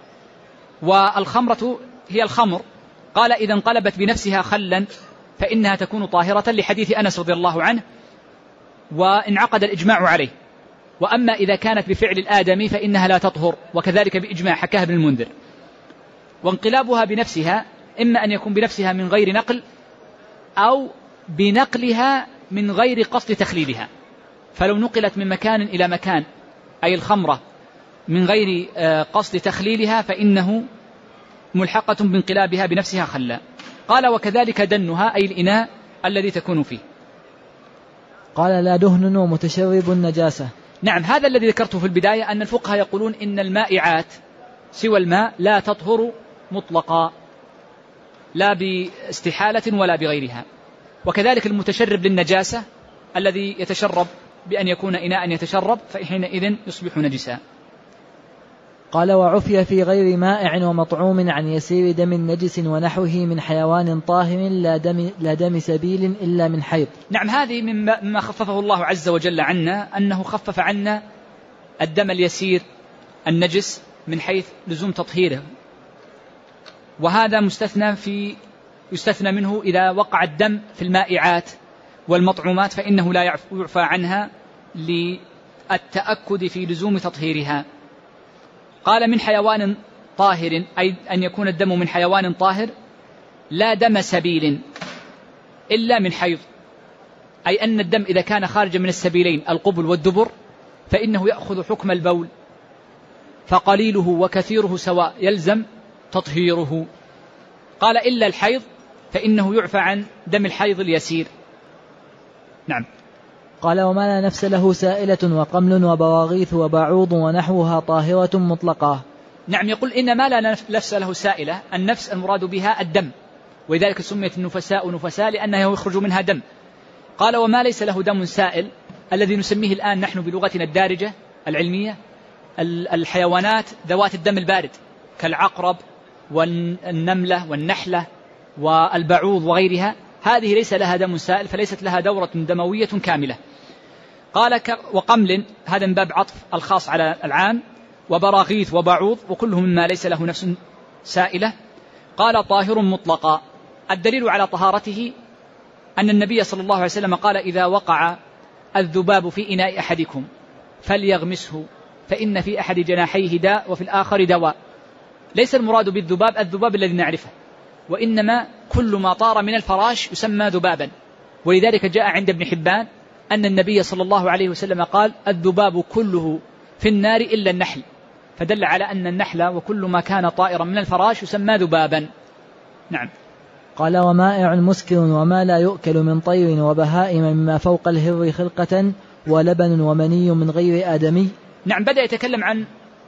والخمرة هي الخمر. قال إذا انقلبت بنفسها خلا فإنها تكون طاهرة لحديث أنس رضي الله عنه وانعقد الإجماع عليه. وأما إذا كانت بفعل الآدمي فإنها لا تطهر، وكذلك بإجماع حكاه ابن المنذر. وانقلابها بنفسها إما أن يكون بنفسها من غير نقل أو بنقلها من غير قصد تخليلها، فلو نقلت من مكان إلى مكان أي الخمرة من غير قصد تخليلها فإنه ملحقة بانقلابها بنفسها خلا. قال وكذلك دنها أي الإناء الذي تكون فيه. قال لا دهن ومتشرب النجاسة. نعم، هذا الذي ذكرته في البداية أن الفقهاء يقولون إن المائعات سوى الماء لا تطهر مطلقا لا باستحالة ولا بغيرها، وكذلك المتشرب للنجاسة الذي يتشرب بأن يكون إناء يتشرب فحينئذ يصبح نجسا. قال وعفي في غير مائع ومطعوم عن يسير دم نجس ونحوه من حيوان طاهر لا دم سبيل إلا من حيض. نعم، هذه مما خففه الله عز وجل عنا، أنه خفف عنا الدم اليسير النجس من حيث لزوم تطهيره، وهذا يستثنى منه إذا وقع الدم في المائعات والمطعومات فإنه لا يعفى عنها للتأكد في لزوم تطهيرها. قال من حيوان طاهر أي أن يكون الدم من حيوان طاهر لا دم سبيل إلا من حيض، أي أن الدم إذا كان خارجا من السبيلين القبل والدبر فإنه يأخذ حكم البول، فقليله وكثيره سواء يلزم تطهيره. قال إلا الحيض فإنه يعفى عن دم الحيض اليسير. نعم. قال وما لا نفس له سائلة وقمل وبواغيث وبعوض ونحوها طاهرة مطلقة. نعم، يقول إن ما لا نفس له سائلة، النفس المراد بها الدم، ولذلك سميت النفساء نفساء لأنها يخرج منها دم. قال وما ليس له دم سائل الذي نسميه الآن نحن بلغتنا الدارجة العلمية الحيوانات ذوات الدم البارد كالعقرب والنملة والنحلة والبعوض وغيرها، هذه ليس لها دم سائل فليست لها دورة دموية كاملة. قال وقمل، هذا من باب عطف الخاص على العام، وبراغيث وبعوض وكلهم مما ليس له نفس سائلة. قال طاهر مطلقا. الدليل على طهارته أن النبي صلى الله عليه وسلم قال إذا وقع الذباب في إناء أحدكم فليغمسه فإن في أحد جناحيه داء وفي الآخر دواء. ليس المراد بالذباب الذباب الذي نعرفه، وإنما كل ما طار من الفراش يسمى ذبابا. ولذلك جاء عند ابن حبان أن النبي صلى الله عليه وسلم قال الذباب كله في النار إلا النحل، فدل على أن النحل وكل ما كان طائرا من الفراش يسمى ذبابا. نعم. قال ومائع مسكر وما لا يؤكل من طير وبهائم مما فوق الهر خلقة ولبن ومني من غير آدمي. نعم، بدأ يتكلم عن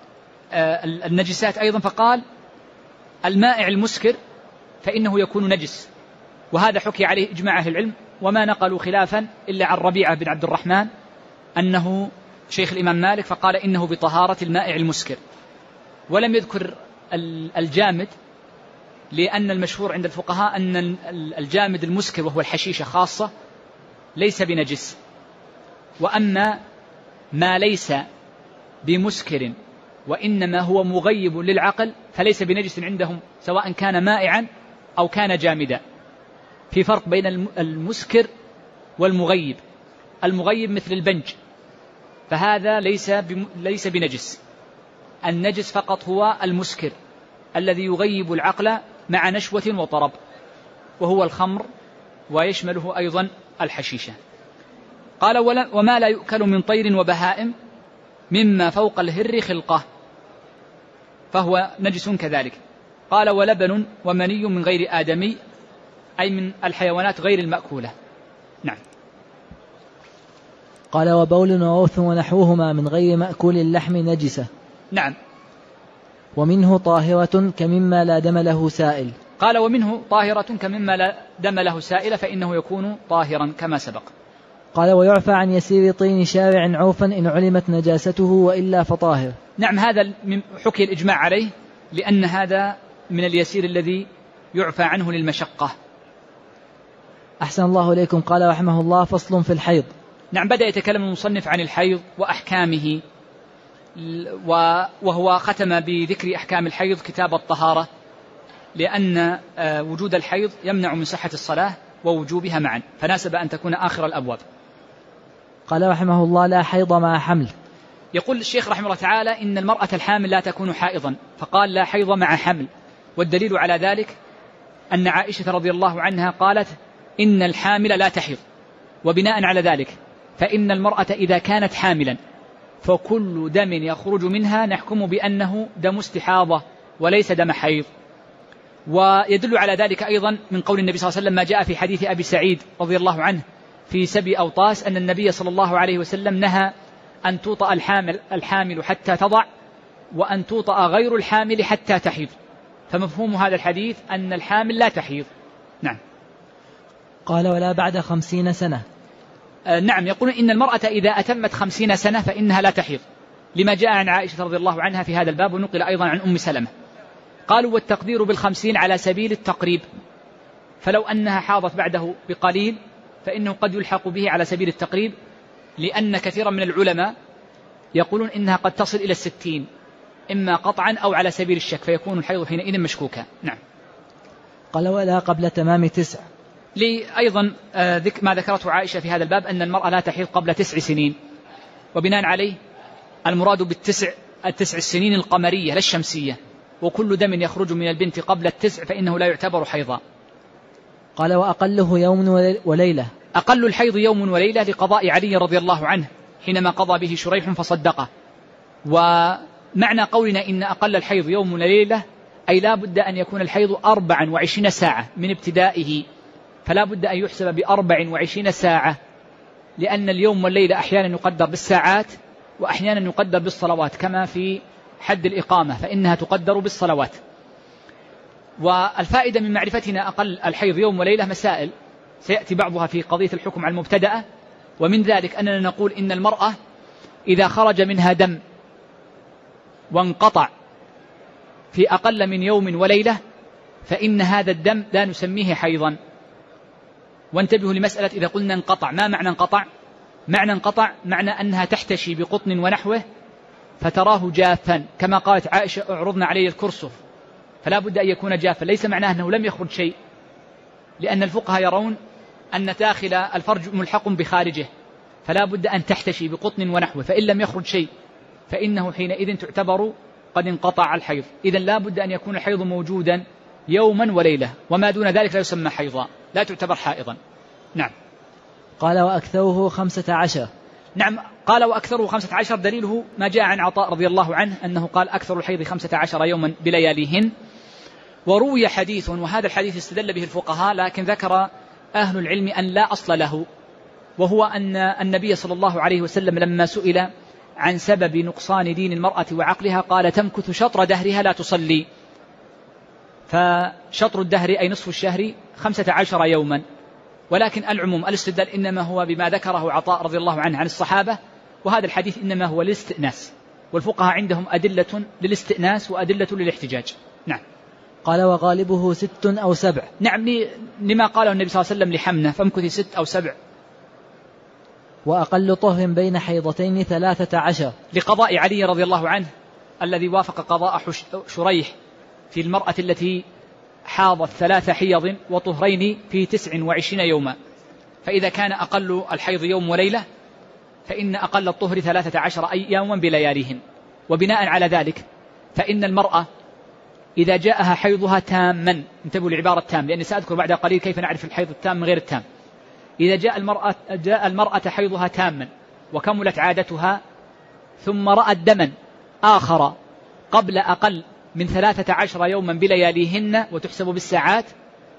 النجسات أيضا، فقال المائع المسكر فإنه يكون نجس، وهذا حكي عليه إجماع أهل العلم، وما نقلوا خلافا إلا عن ربيعة بن عبد الرحمن أنه شيخ الإمام مالك فقال إنه بطهارة المائع المسكر، ولم يذكر الجامد، لأن المشهور عند الفقهاء أن الجامد المسكر وهو الحشيشة خاصة ليس بنجس، وأما ما ليس بمسكر وإنما هو مغيب للعقل فليس بنجس عندهم سواء كان مائعا أو كان جامدا. في فرق بين المسكر والمغيب. المغيب مثل البنج فهذا ليس بنجس، النجس فقط هو المسكر الذي يغيب العقل مع نشوة وطرب، وهو الخمر ويشمله أيضا الحشيشة. قال وما لا يؤكل من طير وبهائم مما فوق الهر خلقة فهو نجس كذلك. قال ولبن ومني من غير آدمي، أي من الحيوانات غير المأكولة. نعم. قال وبول وروث ونحوهما من غير مأكول اللحم نجسة. نعم. ومنه طاهرة كمما لا دم له سائل. قال ومنه طاهرة كمما لا دم له سائل فإنه يكون طاهرا كما سبق. قال ويعفى عن يسير طين شارع عوفا إن علمت نجاسته وإلا فطاهر. نعم، هذا حكي الإجماع عليه، لأن هذا من اليسير الذي يعفى عنه للمشقة. أحسن الله إليكم. قال رحمه الله فصل في الحيض. نعم، بدأ يتكلم المصنف عن الحيض وأحكامه، وهو ختم بذكر أحكام الحيض كتاب الطهارة، لأن وجود الحيض يمنع من صحة الصلاة ووجوبها معا، فناسب أن تكون آخر الأبواب. قال رحمه الله لا حيض مع حمل. يقول الشيخ رحمه الله تعالى إن المرأة الحامل لا تكون حائضا، فقال لا حيض مع حمل، والدليل على ذلك أن عائشة رضي الله عنها قالت إن الحامل لا تحيض، وبناء على ذلك فإن المرأة إذا كانت حاملا فكل دم يخرج منها نحكم بأنه دم استحاضة وليس دم حيض. ويدل على ذلك أيضا من قول النبي صلى الله عليه وسلم ما جاء في حديث أبي سعيد رضي الله عنه في سبي أوطاس أن النبي صلى الله عليه وسلم نهى أن توطأ الحامل حتى تضع، وأن توطأ غير الحامل حتى تحيض، فمفهوم هذا الحديث أن الحامل لا تحيض. نعم. قال ولا بعد 50 سنة. نعم، يقول إن المرأة إذا أتمت 50 سنة فإنها لا تحيض، لما جاء عن عائشة رضي الله عنها في هذا الباب، ونقل أيضا عن أم سلمة. قالوا والتقدير بال50 على سبيل التقريب، فلو أنها حاضت بعده بقليل فإنه قد يلحق به على سبيل التقريب، لأن كثيرا من العلماء يقولون إنها قد تصل إلى 60 إما قطعا أو على سبيل الشك، فيكون الحيض حينئذ مشكوكا. نعم. قال ولا قبل تمام 9. أيضا ما ذكرته عائشة في هذا الباب أن المرأة لا تحيض قبل 9 سنين، وبناء عليه المراد التسع السنين القمرية لا الشمسية، وكل دم يخرج من البنت قبل 9 فإنه لا يعتبر حيضا. قال وأقله يوم وليلة. أقل الحيض يوم وليلة لقضاء علي رضي الله عنه حينما قضى به شريح فصدقه. ومعنى قولنا إن أقل الحيض يوم وليلة أي لا بد أن يكون الحيض 24 ساعة من ابتدائه، فلا بد أن يحسب ب24 ساعة، لأن اليوم والليلة أحيانا يقدر بالساعات وأحيانا يقدر بالصلوات، كما في حد الإقامة فإنها تقدر بالصلوات. والفائدة من معرفتنا أقل الحيض يوم وليلة مسائل سيأتي بعضها في قضية الحكم على المبتدأة، ومن ذلك أننا نقول إن المرأة إذا خرج منها دم وانقطع في أقل من يوم وليلة فإن هذا الدم لا نسميه حيضا. وانتبهوا لمسألة إذا قلنا انقطع، ما معنى انقطع؟ معنى انقطع معنى أنها تحتشي بقطن ونحوه فتراه جافا، كما قالت عائشة اعرضنا علي الكرسف، فلا بد أن يكون جافا، ليس معناه أنه لم يخرج شيء، لأن الفقهاء يرون أن داخل الفرج ملحق بخارجه، فلا بد أن تحتشي بقطن ونحوه، فإن لم يخرج شيء فإنه حينئذ تعتبر قد انقطع الحيض. إذن لا بد أن يكون الحيض موجودا يوما وليلة، وما دون ذلك لا يسمى حيضا، لا تعتبر حائضا. نعم. قال وأكثره 15. نعم، قال وأكثره 15، دليله ما جاء عن عطاء رضي الله عنه أنه قال أكثر الحيض 15 يوما بلياليهن. وروي حديث، وهذا الحديث استدل به الفقهاء، لكن ذكر أهل العلم أن لا أصل له، وهو أن النبي صلى الله عليه وسلم لما سئل عن سبب نقصان دين المرأة وعقلها قال تمكث شطر دهرها لا تصلي، فشطر الدهر أي نصف الشهر 15 يوما. ولكن العموم الاستدلال إنما هو بما ذكره عطاء رضي الله عنه عن الصحابة، وهذا الحديث إنما هو للاستئناس، والفقهاء عندهم أدلة للاستئناس وأدلة للاحتجاج. نعم. قال وغالبه 6 أو 7. نعم، لما قاله النبي صلى الله عليه وسلم لحمنة فامكثي 6 أو 7. وأقل طهر بين حيضتين 13، لقضاء علي رضي الله عنه الذي وافق قضاء شريح في المرأة التي حاضت 3 حيض وطهرين في 29 يوما، فإذا كان أقل الحيض يوم وليلة فإن أقل الطهر 13 يوما بلياليهن. وبناء على ذلك فإن المرأة إذا جاءها حيضها تاما، انتبهوا لعبارة تام لأني سأذكر بعد قليل كيف نعرف الحيض التام من غير التام. إذا جاء المرأة حيضها تاما وكملت عادتها ثم رأت دما آخر قبل أقل من 13 يوما بلياليهن وتحسب بالساعات،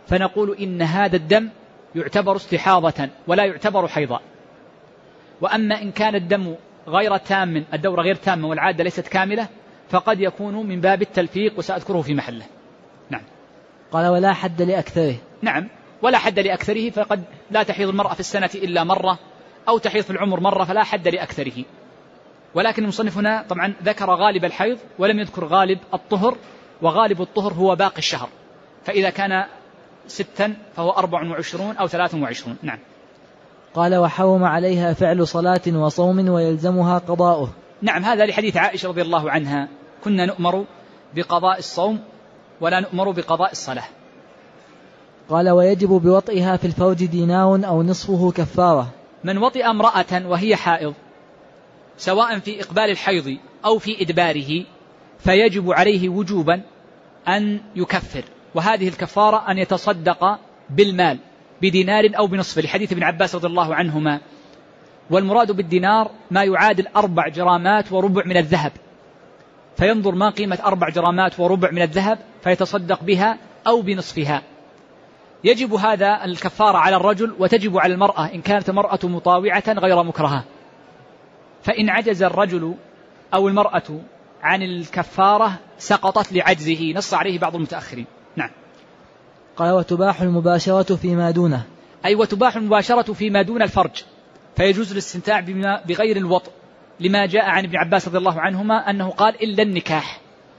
فنقول إن هذا الدم يعتبر استحاضة ولا يعتبر حيضا. وأما إن كان الدم غير تام، الدورة غير تامة والعادة ليست كاملة، فقد يكون من باب التلفيق، وسأذكره في محله. نعم. قال ولا حد لأكثره. نعم، ولا حد لأكثره، فقد لا تحيض المرأة في السنة إلا مرة، أو تحيض في العمر مرة، فلا حد لأكثره. ولكن المصنف هنا طبعا ذكر غالب الحيض ولم يذكر غالب الطهر، وغالب الطهر هو باقي الشهر، فإذا كان 6 فهو 24 أو 23. نعم. قال وحرم عليها فعل صلاة وصوم ويلزمها قضاؤه. نعم، هذا لحديث عائشة رضي الله عنها: كنا نؤمر بقضاء الصوم ولا نؤمر بقضاء الصلاة. قال ويجب بوطئها في الفرج دينار أو نصفه كفارة. من وطئ امرأة وهي حائض سواء في إقبال الحيض أو في إدباره فيجب عليه وجوبا أن يكفر، وهذه الكفارة أن يتصدق بالمال بدينار أو بنصف، لحديث ابن عباس رضي الله عنهما: والمراد بالدينار ما يعادل 4 جرامات وربع من الذهب، فينظر ما قيمة 4 جرامات وربع من الذهب فيتصدق بها أو بنصفها. يجب هذا الكفارة على الرجل، وتجب على المرأة إن كانت المرأة مطاوعة غير مكرهة. فإن عجز الرجل أو المرأة عن الكفارة سقطت لعجزه، نص عليه بعض المتأخرين. نعم. قال وتباح المباشرة فيما دونه. أي وتباح المباشرة فيما دون الفرج، فيجوز الاستمتاع بغير الوطء، لما جاء عن ابن عباس رضي الله عنهما أنه قال إلا النكاح.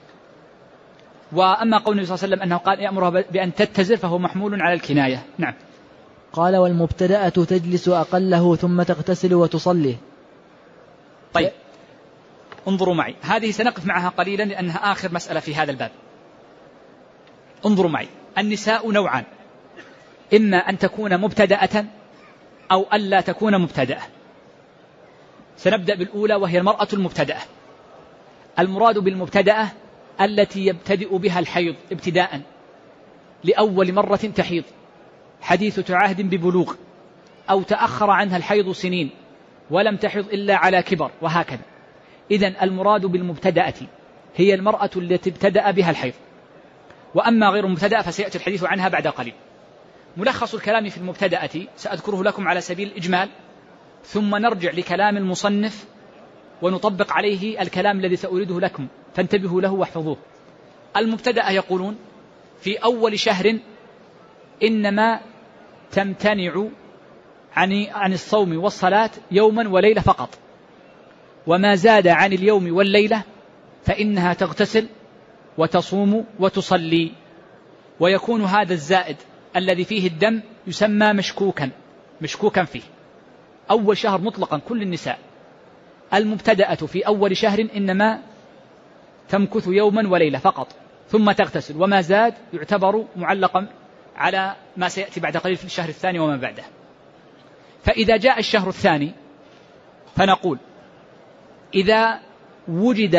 وأما قول النبي صلى الله عليه وسلم أنه قال يأمرها بأن تتزر فهو محمول على الكناية. نعم. قال والمبتدأة تجلس أقله ثم تغتسل وتصلي. طيب، انظروا معي، هذه سنقف معها قليلا لأنها آخر مسألة في هذا الباب. انظروا معي، النساء نوعان: إما أن تكون مبتدأة أو ألا تكون مبتدأة. سنبدأ بالأولى وهي المرأة المبتدأة. المراد بالمبتدأة التي يبتدئ بها الحيض ابتداء لأول مرة تحيض، حديثة عهد ببلوغ، أو تأخر عنها الحيض سنين ولم تحض إلا على كبر، وهكذا. إذن المراد بالمبتدأة هي المرأة التي ابتدأ بها الحيض. وأما غير المبتدأة فسيأتي الحديث عنها بعد قليل. ملخص الكلام في المبتدأة سأذكره لكم على سبيل الإجمال، ثم نرجع لكلام المصنف ونطبق عليه الكلام الذي سأريده لكم، فانتبهوا له واحفظوه. المبتدأة يقولون في أول شهر إنما تمتنع عن الصوم والصلاة يوما وليلة فقط، وما زاد عن اليوم والليلة فإنها تغتسل وتصوم وتصلي. ويكون هذا الزائد الذي فيه الدم يسمى مشكوكا فيه. أول شهر مطلقا كل النساء. المبتدأة في أول شهر إنما تمكث يوما وليلة فقط ثم تغتسل، وما زاد يعتبر معلقا على ما سيأتي بعد قليل في الشهر الثاني وما بعده. فإذا جاء الشهر الثاني فنقول إذا وجد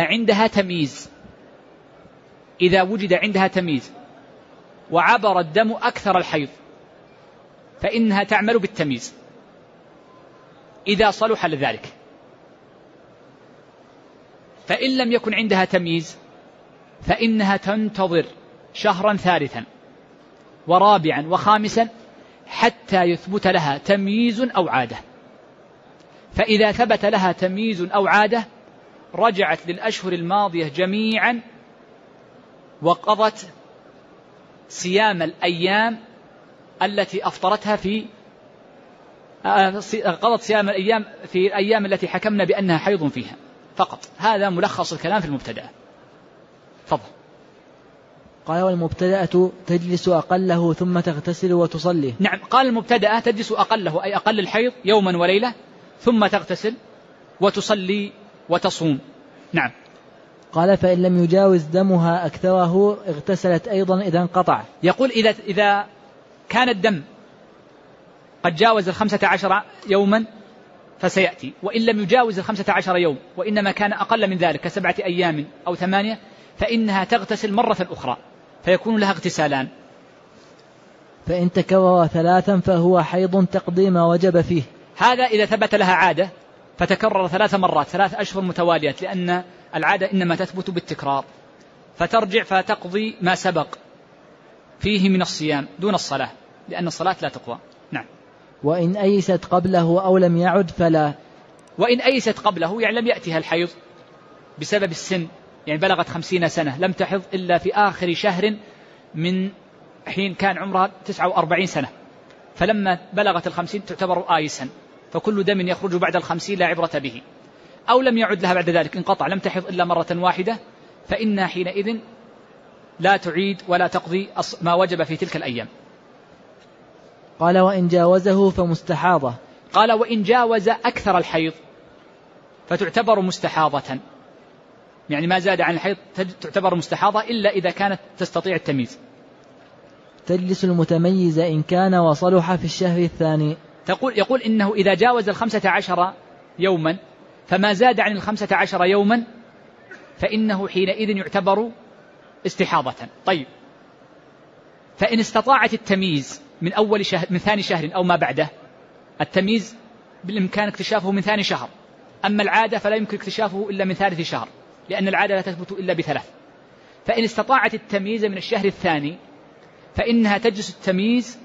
عندها تمييز وعبر الدم أكثر الحيض فإنها تعمل بالتمييز إذا صلح لذلك. فإن لم يكن عندها تمييز فإنها تنتظر شهرا ثالثا ورابعا وخامسا حتى يثبت لها تمييز أو عادة. فإذا ثبت لها تمييز أو عادة رجعت للأشهر الماضية جميعا وقضت صيام الأيام التي أفطرتها قضت صيام الأيام في الأيام التي حكمنا بأنها حيض فيها فقط. هذا ملخص الكلام في المبتدأ. تفضل. قال والمبتدأة تجلس أقله ثم تغتسل وتصلي. نعم، قال المبتدأة تجلس أقله أي أقل الحيض يوما وليلة ثم تغتسل وتصلي وتصوم. نعم. قال فإن لم يجاوز دمها أكثره اغتسلت أيضا إذا انقطع. يقول إذا كان الدم قد جاوز 15 يوما فسيأتي، وإن لم يجاوز 15 يوم وإنما كان أقل من ذلك ك7 أيام أو 8 فإنها تغتسل مرة أخرى فيكون لها اغتسالان. فإن تكرر 3 فهو حيض تقضي ما وجب فيه. هذا إذا ثبت لها عادة فتكرر 3 مرات 3 أشهر متواليات، لأن العادة إنما تثبت بالتكرار، فترجع فتقضي ما سبق فيه من الصيام دون الصلاة، لأن الصلاة لا تقضى. نعم. وإن أيست قبله أو لم يعد فلا. وإن أيست قبله يعني لم يأتها الحيض بسبب السن، يعني بلغت 50 سنة لم تحض إلا في آخر شهر من حين كان عمرها 49 سنة، فلما بلغت 50 تعتبر آيسا، فكل دم يخرج بعد 50 لا عبرة به. أو لم يعد لها بعد ذلك، انقطع لم تحض إلا مرة واحدة، فإنها حينئذ لا تعيد ولا تقضي ما وجب في تلك الأيام. قال وإن جاوزه فمستحاضة. قال وإن جاوز أكثر الحيض فتعتبر مستحاضة، يعني ما زاد عن الحيض تعتبر مستحاضة إلا إذا كانت تستطيع التمييز. تجلس المتميز إن كان وصلح في الشهر الثاني. يقول إنه إذا جاوز 15 يوما فما زاد عن 15 يوما فإنه حينئذ يعتبر استحاضة. طيب، فإن استطاعت التمييز من أول شهر من ثاني شهر أو ما بعده، التمييز بالإمكان اكتشافه من ثاني شهر، أما العادة فلا يمكن اكتشافه إلا من ثالث شهر، لأن العادة لا تثبت إلا ب3. فإن استطاعت التمييز من الشهر الثاني فإنها تجلس التمييز،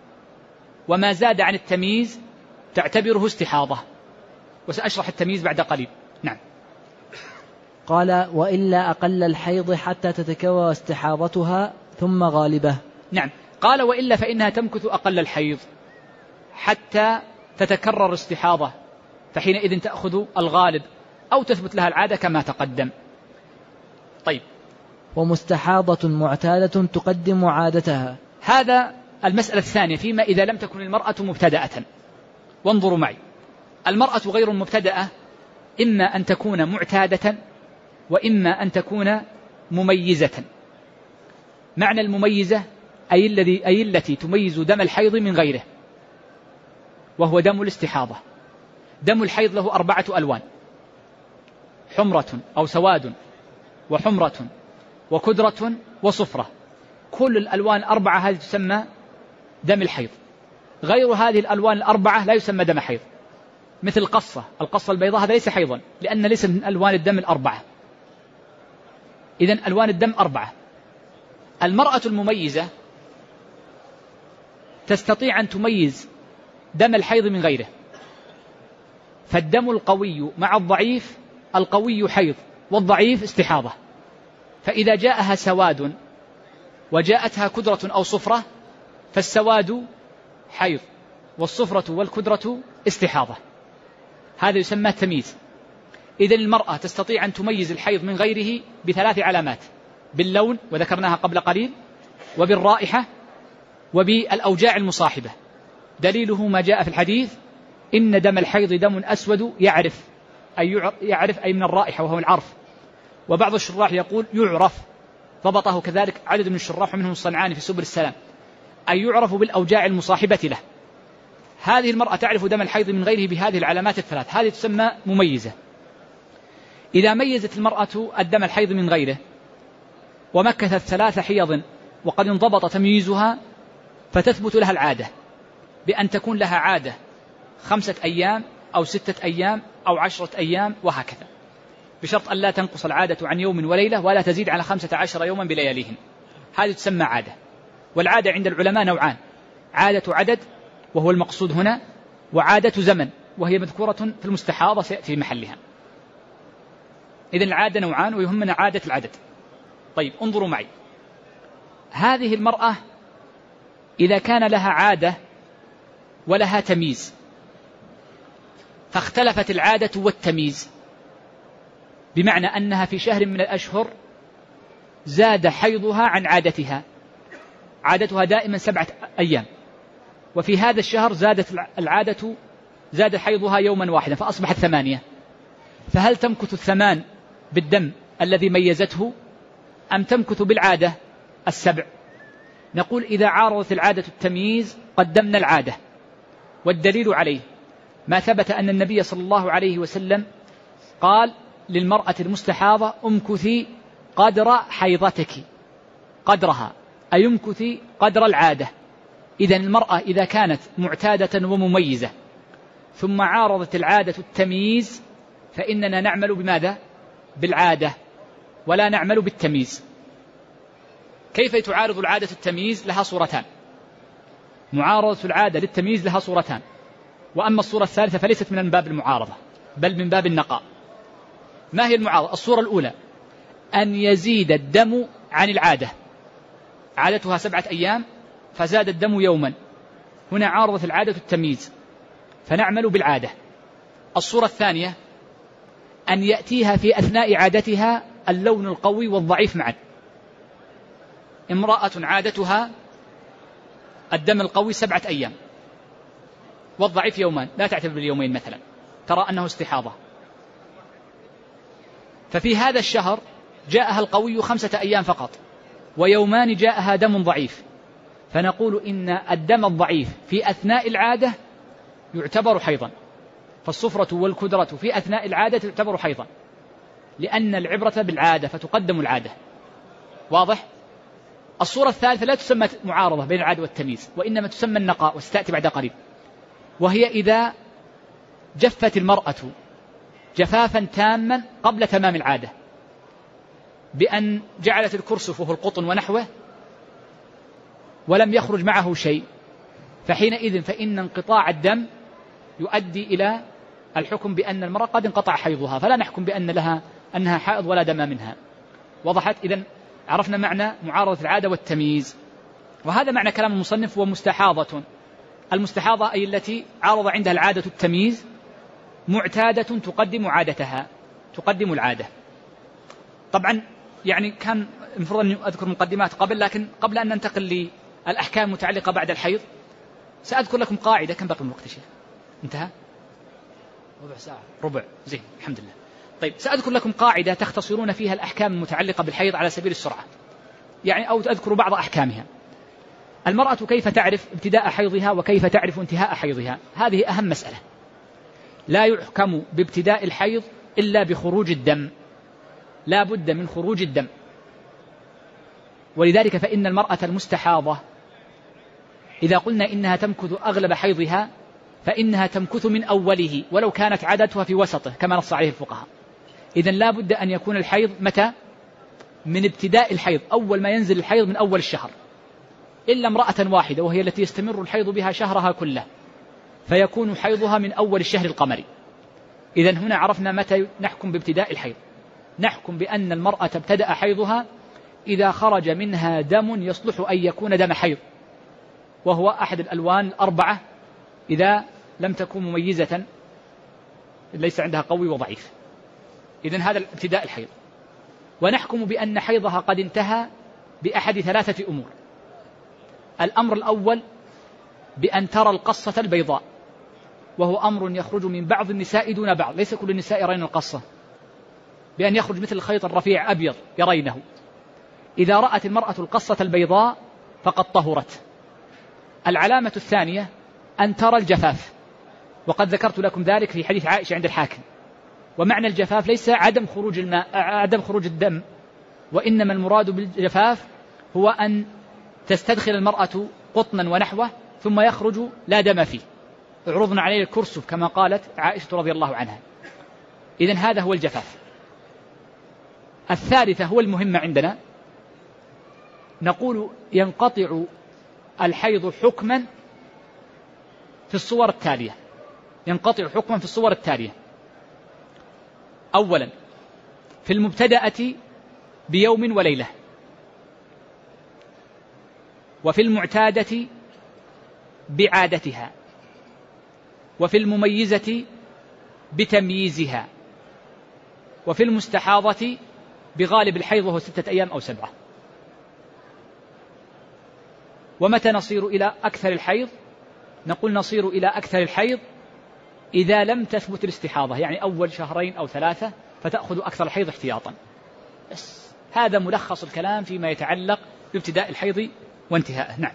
وما زاد عن التمييز تعتبره استحاضة، وسأشرح التمييز بعد قليل. نعم. قال وإلا أقل الحيض حتى تتكوى استحاضتها ثم غالبه. نعم. قال وإلا فإنها تمكث أقل الحيض حتى تتكرر استحاضة، فحينئذ تأخذ الغالب أو تثبت لها العادة كما تقدم. طيب. ومستحاضة معتادة تقدم عادتها. هذا المسألة الثانية فيما إذا لم تكن المرأة مبتدأة. وانظروا معي، المرأة غير المبتدأة إما أن تكون معتادة وإما أن تكون مميزة. معنى المميزة أي التي تميز دم الحيض من غيره، وهو دم الاستحاضة. دم الحيض له 4 ألوان: حمرة أو سواد وحمرة وكدرة وصفرة. كل الألوان 4 هذه تسمى دم الحيض. غير هذه الألوان 4 لا يسمى دم حيض، مثل القصة البيضاء هذا ليس حيضا لأن ليس من ألوان الدم 4. إذن ألوان الدم 4. المرأة المميزة تستطيع أن تميز دم الحيض من غيره، فالدم القوي مع الضعيف، القوي حيض والضعيف استحاضة. فإذا جاءها سواد وجاءتها كدرة أو صفرة فالسواد حيض والصفرة والكدرة استحاضة. هذا يسمى تمييز. إذن المرأة تستطيع أن تميز الحيض من غيره ب3 علامات: باللون وذكرناها قبل قليل، وبالرائحة، وبالأوجاع المصاحبة. دليله ما جاء في الحديث: إن دم الحيض دم أسود يعرف أي من الرائحة وهو العرف. وبعض الشراح يقول يعرف، ضبطه كذلك عدد من الشراح ومنهم الصنعاني في سبل السلام، أي يعرف بالأوجاع المصاحبة له. هذه المرأة تعرف دم الحيض من غيره بهذه العلامات ال3، هذه تسمى مميزة. إذا ميزت المرأة الدم الحيض من غيره ومكثت 3 حيض وقد انضبط تمييزها، فتثبت لها العادة بأن تكون لها عادة 5 أيام أو 6 أيام أو 10 أيام وهكذا، بشرط أن لا تنقص العادة عن يوم وليلة ولا تزيد على 15 يوما بلياليهن. هذه تسمى عادة. والعادة عند العلماء نوعان: عادة عدد وهو المقصود هنا، وعادة زمن وهي مذكورة في المستحاضة في محلها. إذن العادة نوعان ويهمنا عادة العدد. طيب، انظروا معي، هذه المرأة إذا كان لها عادة ولها تمييز، فاختلفت العادة والتمييز، بمعنى أنها في شهر من الأشهر زاد حيضها عن عادتها، عادتها دائما 7 أيام، وفي هذا الشهر زاد حيضها يوما واحدا فأصبحت 8، فهل تمكث 8 بالدم الذي ميزته أم تمكث بالعادة 7؟ نقول إذا عارضت العادة التمييز قدمنا العادة، والدليل عليه ما ثبت أن النبي صلى الله عليه وسلم قال للمرأة المستحاضة: امكثي قدر حيضتك، قدرها أي امكثي قدر العادة. إذن المرأة إذا كانت معتادة ومميزة ثم عارضت العادة التمييز فإننا نعمل بماذا؟ بالعادة ولا نعمل بالتمييز. كيف تعارض العادة التمييز؟ لها صورتان. معارضة العادة للتمييز لها صورتان، وأما الصورة الثالثة فليست من باب المعارضة بل من باب النقاء. ما هي المعارضة؟ الصورة الأولى أن يزيد الدم عن العادة، عادتها 7 أيام فزاد الدم يوما، هنا عارضت العادة التمييز فنعمل بالعادة. الصورة الثانية أن يأتيها في أثناء عادتها اللون القوي والضعيف معا. امرأة عادتها الدم القوي 7 أيام والضعيف يومان، لا تعتبر باليومين مثلا، ترى أنه استحاضة، ففي هذا الشهر جاءها القوي 5 أيام فقط ويومان جاءها دم ضعيف، فنقول إن الدم الضعيف في أثناء العادة يعتبر حيضا، فالصفرة والكدرة في أثناء العادة تعتبر حيضا، لأن العبرة بالعادة فتقدم العادة. واضح؟ الصورة الثالثة لا تسمى معارضة بين العادة والتمييز، وإنما تسمى النقاء، وستأتي بعد قريب، وهي إذا جفت المرأة جفافا تاما قبل تمام العادة بأن جعلت الكرسف وهو القطن ونحوه ولم يخرج معه شيء، فحينئذ فإن انقطاع الدم يؤدي إلى الحكم بأن المرأة قد انقطع حيضها، فلا نحكم بأن لها أنها حائض ولا دم منها. وضحت؟ إذن عرفنا معنى معارضة العادة والتمييز، وهذا معنى كلام المصنف ومستحاضة. المستحاضة أي التي عارض عندها العادة التمييز معتادة تقدم عادتها، تقدم العادة. طبعا يعني كان المفروض أن أذكر مقدمات قبل، لكن قبل أن ننتقل للأحكام المتعلقة بعد الحيض سأذكر لكم قاعدة. كم بقي من وقت شيخ؟ انتهى؟ ربع ساعة. ربع، زين الحمد لله. طيب سأذكر لكم قاعدة تختصرون فيها الأحكام المتعلقة بالحيض على سبيل السرعة، يعني أو أذكر بعض أحكامها. المرأة كيف تعرف ابتداء حيضها وكيف تعرف انتهاء حيضها؟ هذه أهم مسألة. لا يحكم بابتداء الحيض إلا بخروج الدم، لا بد من خروج الدم. ولذلك فإن المرأة المستحاضة إذا قلنا إنها تمكث أغلب حيضها فإنها تمكث من أوله ولو كانت عادتها في وسطه كما نص عليه الفقهاء. إذن لا بد أن يكون الحيض متى؟ من ابتداء الحيض، أول ما ينزل الحيض من أول الشهر، إلا امرأة واحدة وهي التي يستمر الحيض بها شهرها كله فيكون حيضها من أول الشهر القمري. إذن هنا عرفنا متى نحكم بابتداء الحيض. نحكم بأن المرأة ابتدأ حيضها إذا خرج منها دم يصلح أن يكون دم حيض، وهو أحد الألوان الأربعة إذا لم تكن مميزة ليس عندها قوي وضعيف. إذن هذا ابتداء الحيض. ونحكم بأن حيضها قد انتهى بأحد 3 أمور. الأمر الأول بأن ترى القصة البيضاء، وهو أمر يخرج من بعض النساء دون بعض، ليس كل النساء يرين القصة، بأن يخرج مثل الخيط الرفيع أبيض يرينه. إذا رأت المرأة القصة البيضاء فقد طهرت. العلامة الثانية أن ترى الجفاف، وقد ذكرت لكم ذلك في حديث عائشة عند الحاكم. ومعنى الجفاف ليس عدم خروج الماء، عدم خروج الدم، وإنما المراد بالجفاف هو أن تستدخل المرأة قطنا ونحوه ثم يخرج لا دم فيه، عرضنا عليه الكرسف كما قالت عائشة رضي الله عنها. إذن هذا هو الجفاف. الثالثة هو المهمة عندنا، نقول ينقطع الحيض حكما في الصور التالية. ينقطع حكما في الصور التالية: أولا في المبتدأة بيوم وليلة، وفي المعتادة بعادتها، وفي المميزة بتمييزها، وفي المستحاضة بغالب الحيض وهو 6 أيام أو 7. ومتى نصير إلى أكثر الحيض؟ نقول نصير إلى أكثر الحيض إذا لم تثبت الاستحاضة، يعني أول 2 أو 3 فتأخذ أكثر الحيض احتياطا. بس هذا ملخص الكلام فيما يتعلق بابتداء الحيض وانتهائه. نعم.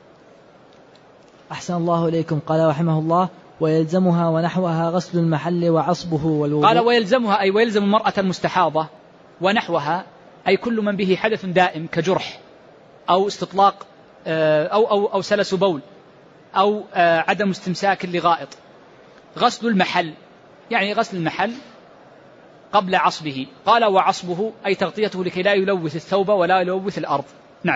أحسن الله إليكم. قال رحمه الله: ويلزمها ونحوها غسل المحل وعصبه والوضوء. قال ويلزمها أي ويلزم المرأة المستحاضة ونحوها أي كل من به حدث دائم كجرح أو استطلاق أو سلس بول أو عدم استمساك لغائط. غسل المحل يعني غسل المحل قبل عصبه. قال وعصبه أي تغطيته لكي لا يلوث الثوب ولا يلوث الأرض. نعم.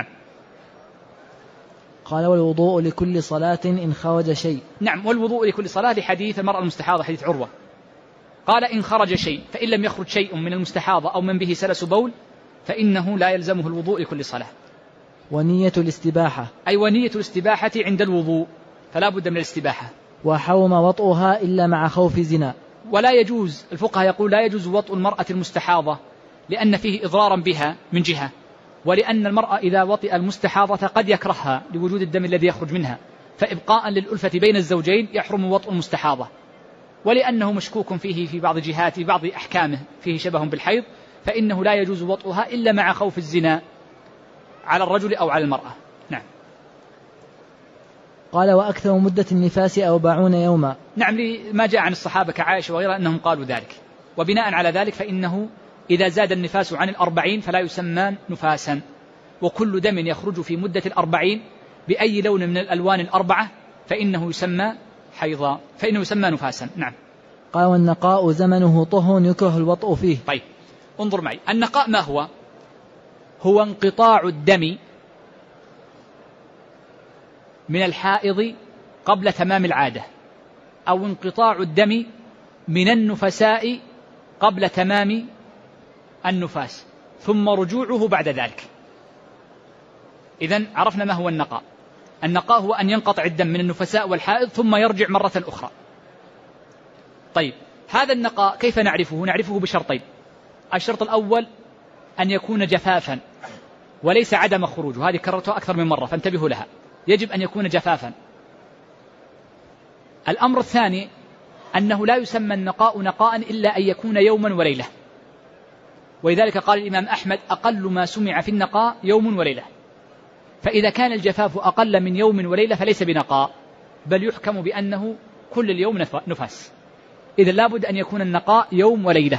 قال والوضوء لكل صلاة إن خرج شيء. نعم، والوضوء لكل صلاة لحديث المرأة المستحاضة حديث عروة، قال إن خرج شيء، فإن لم يخرج شيء من المستحاضة أو من به سلس بول فإنه لا يلزمه الوضوء لكل صلاة. ونية الاستباحة، أي ونية الاستباحة عند الوضوء، فلا بد من الاستباحة. وحرم وطئها إلا مع خوف زنا. ولا يجوز، الفقهاء يقول لا يجوز وطء المرأة المستحاضة لأن فيه إضرارا بها من جهة، ولأن المرأة إذا وطئ المستحاضة قد يكرهها لوجود الدم الذي يخرج منها، فإبقاء للألفة بين الزوجين يحرم وطء المستحاضة، ولأنه مشكوك فيه في بعض جهات في بعض أحكامه فيه شبه بالحيض، فإنه لا يجوز وطئها إلا مع خوف الزنا على الرجل أو على المرأة. نعم. قال وأكثر مدة النفاس 40 يوما. نعم، ما جاء عن الصحابة كعائشة وغيرها أنهم قالوا ذلك، وبناء على ذلك فإنه إذا زاد النفاس عن 40 فلا يسمى نفاسا، وكل دم يخرج في مدة 40 بأي لون من الألوان 4 فإنه يسمى حيضا، فإنه يسمى نفاسا. نعم. قال والنقاء زمنه طهر يكره الوطء فيه. طيب انظر معي، النقاء ما هو؟ هو انقطاع الدم من الحائض قبل تمام العادة، أو انقطاع الدم من النفساء قبل تمام النفاس ثم رجوعه بعد ذلك. إذن عرفنا ما هو النقاء. النقاء هو أن ينقطع الدم من النفساء والحائض ثم يرجع مرة أخرى. طيب هذا النقاء كيف نعرفه؟ نعرفه بشرطين. الشرط الأول أن يكون جفافا وليس عدم خروج، وهذه كررتها أكثر من مرة فانتبهوا لها، يجب أن يكون جفافا. الأمر الثاني أنه لا يسمى النقاء نقاء إلا أن يكون يوما وليلة، ولذلك قال الإمام أحمد أقل ما سمع في النقاء يوم وليلة، فإذا كان الجفاف أقل من يوم وليلة فليس بنقاء، بل يحكم بأنه كل اليوم نفاس. إذا لابد أن يكون النقاء يوم وليلة.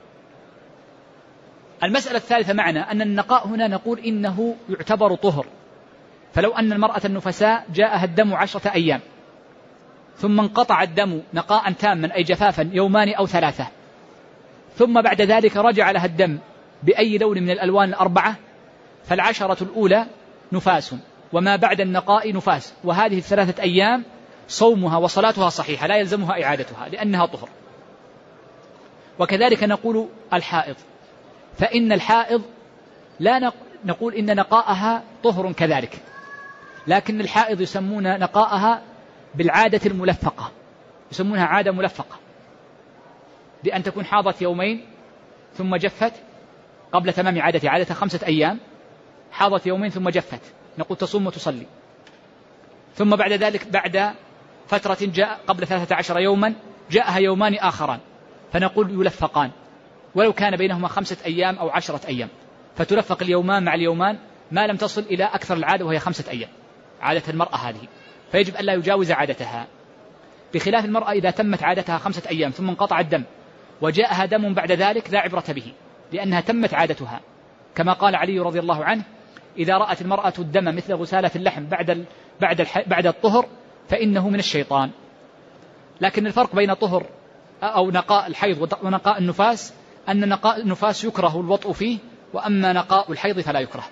المسألة الثالثة معنا أن النقاء هنا نقول إنه يعتبر طهر، فلو أن المرأة النفساء جاءها الدم 10 أيام ثم انقطع الدم نقاء تاما أي جفافا 2 أو 3، ثم بعد ذلك رجع لها الدم بأي لون من الألوان 4، فال10 الأولى نفاس وما بعد النقاء نفاس، وهذه 3 أيام صومها وصلاتها صحيحة لا يلزمها إعادتها لأنها طهر. وكذلك نقول الحائض، فإن الحائض لا نقول إن نقاءها طهر كذلك، لكن الحائض يسمون نقاءها بالعادة الملفقة، يسمونها عادة ملفقة، بأن تكون حاضت 2 يوم ثم جفت قبل تمام عادة 5 أيام، حاضت 2 يوم ثم جفت، نقول تصوم وتصلي، ثم بعد ذلك بعد فترة جاء قبل 13 يوما جاءها 2 يومان آخران، فنقول يلفقان ولو كان بينهما 5 أيام أو 10 أيام، فتلفق 2 يومان مع 2 يومان ما لم تصل إلى أكثر العادة وهي 5 أيام عادة المرأة هذه، فيجب أن لا يجاوز عادتها، بخلاف المرأة إذا تمت عادتها 5 أيام ثم انقطع الدم وجاءها دم بعد ذلك لا عبرة به، لأنها تمت عادتها، كما قال علي رضي الله عنه إذا رأت المرأة الدم مثل غسالة اللحم بعد الطهر فإنه من الشيطان. لكن الفرق بين طهر أو نقاء الحيض ونقاء النفاس أن نقاء النفاس يكره الوطء فيه، وأما نقاء الحيض فلا يكره.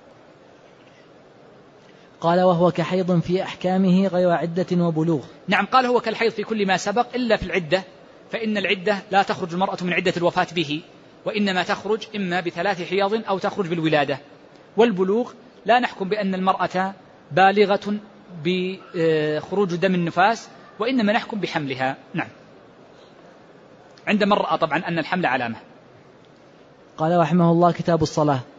قال وهو كحيض في أحكامه غير عدة وبلوغ. نعم، قال هو كالحيض في كل ما سبق إلا في العدة، فإن العدة لا تخرج المرأة من عدة الوفاة به، وإنما تخرج إما ب3 حيض أو تخرج بالولادة. والبلوغ لا نحكم بأن المرأة بالغة بخروج دم النفاس، وإنما نحكم بحملها. نعم، عندما رأى طبعا أن الحمل علامة. قال رحمه الله كتاب الصلاة.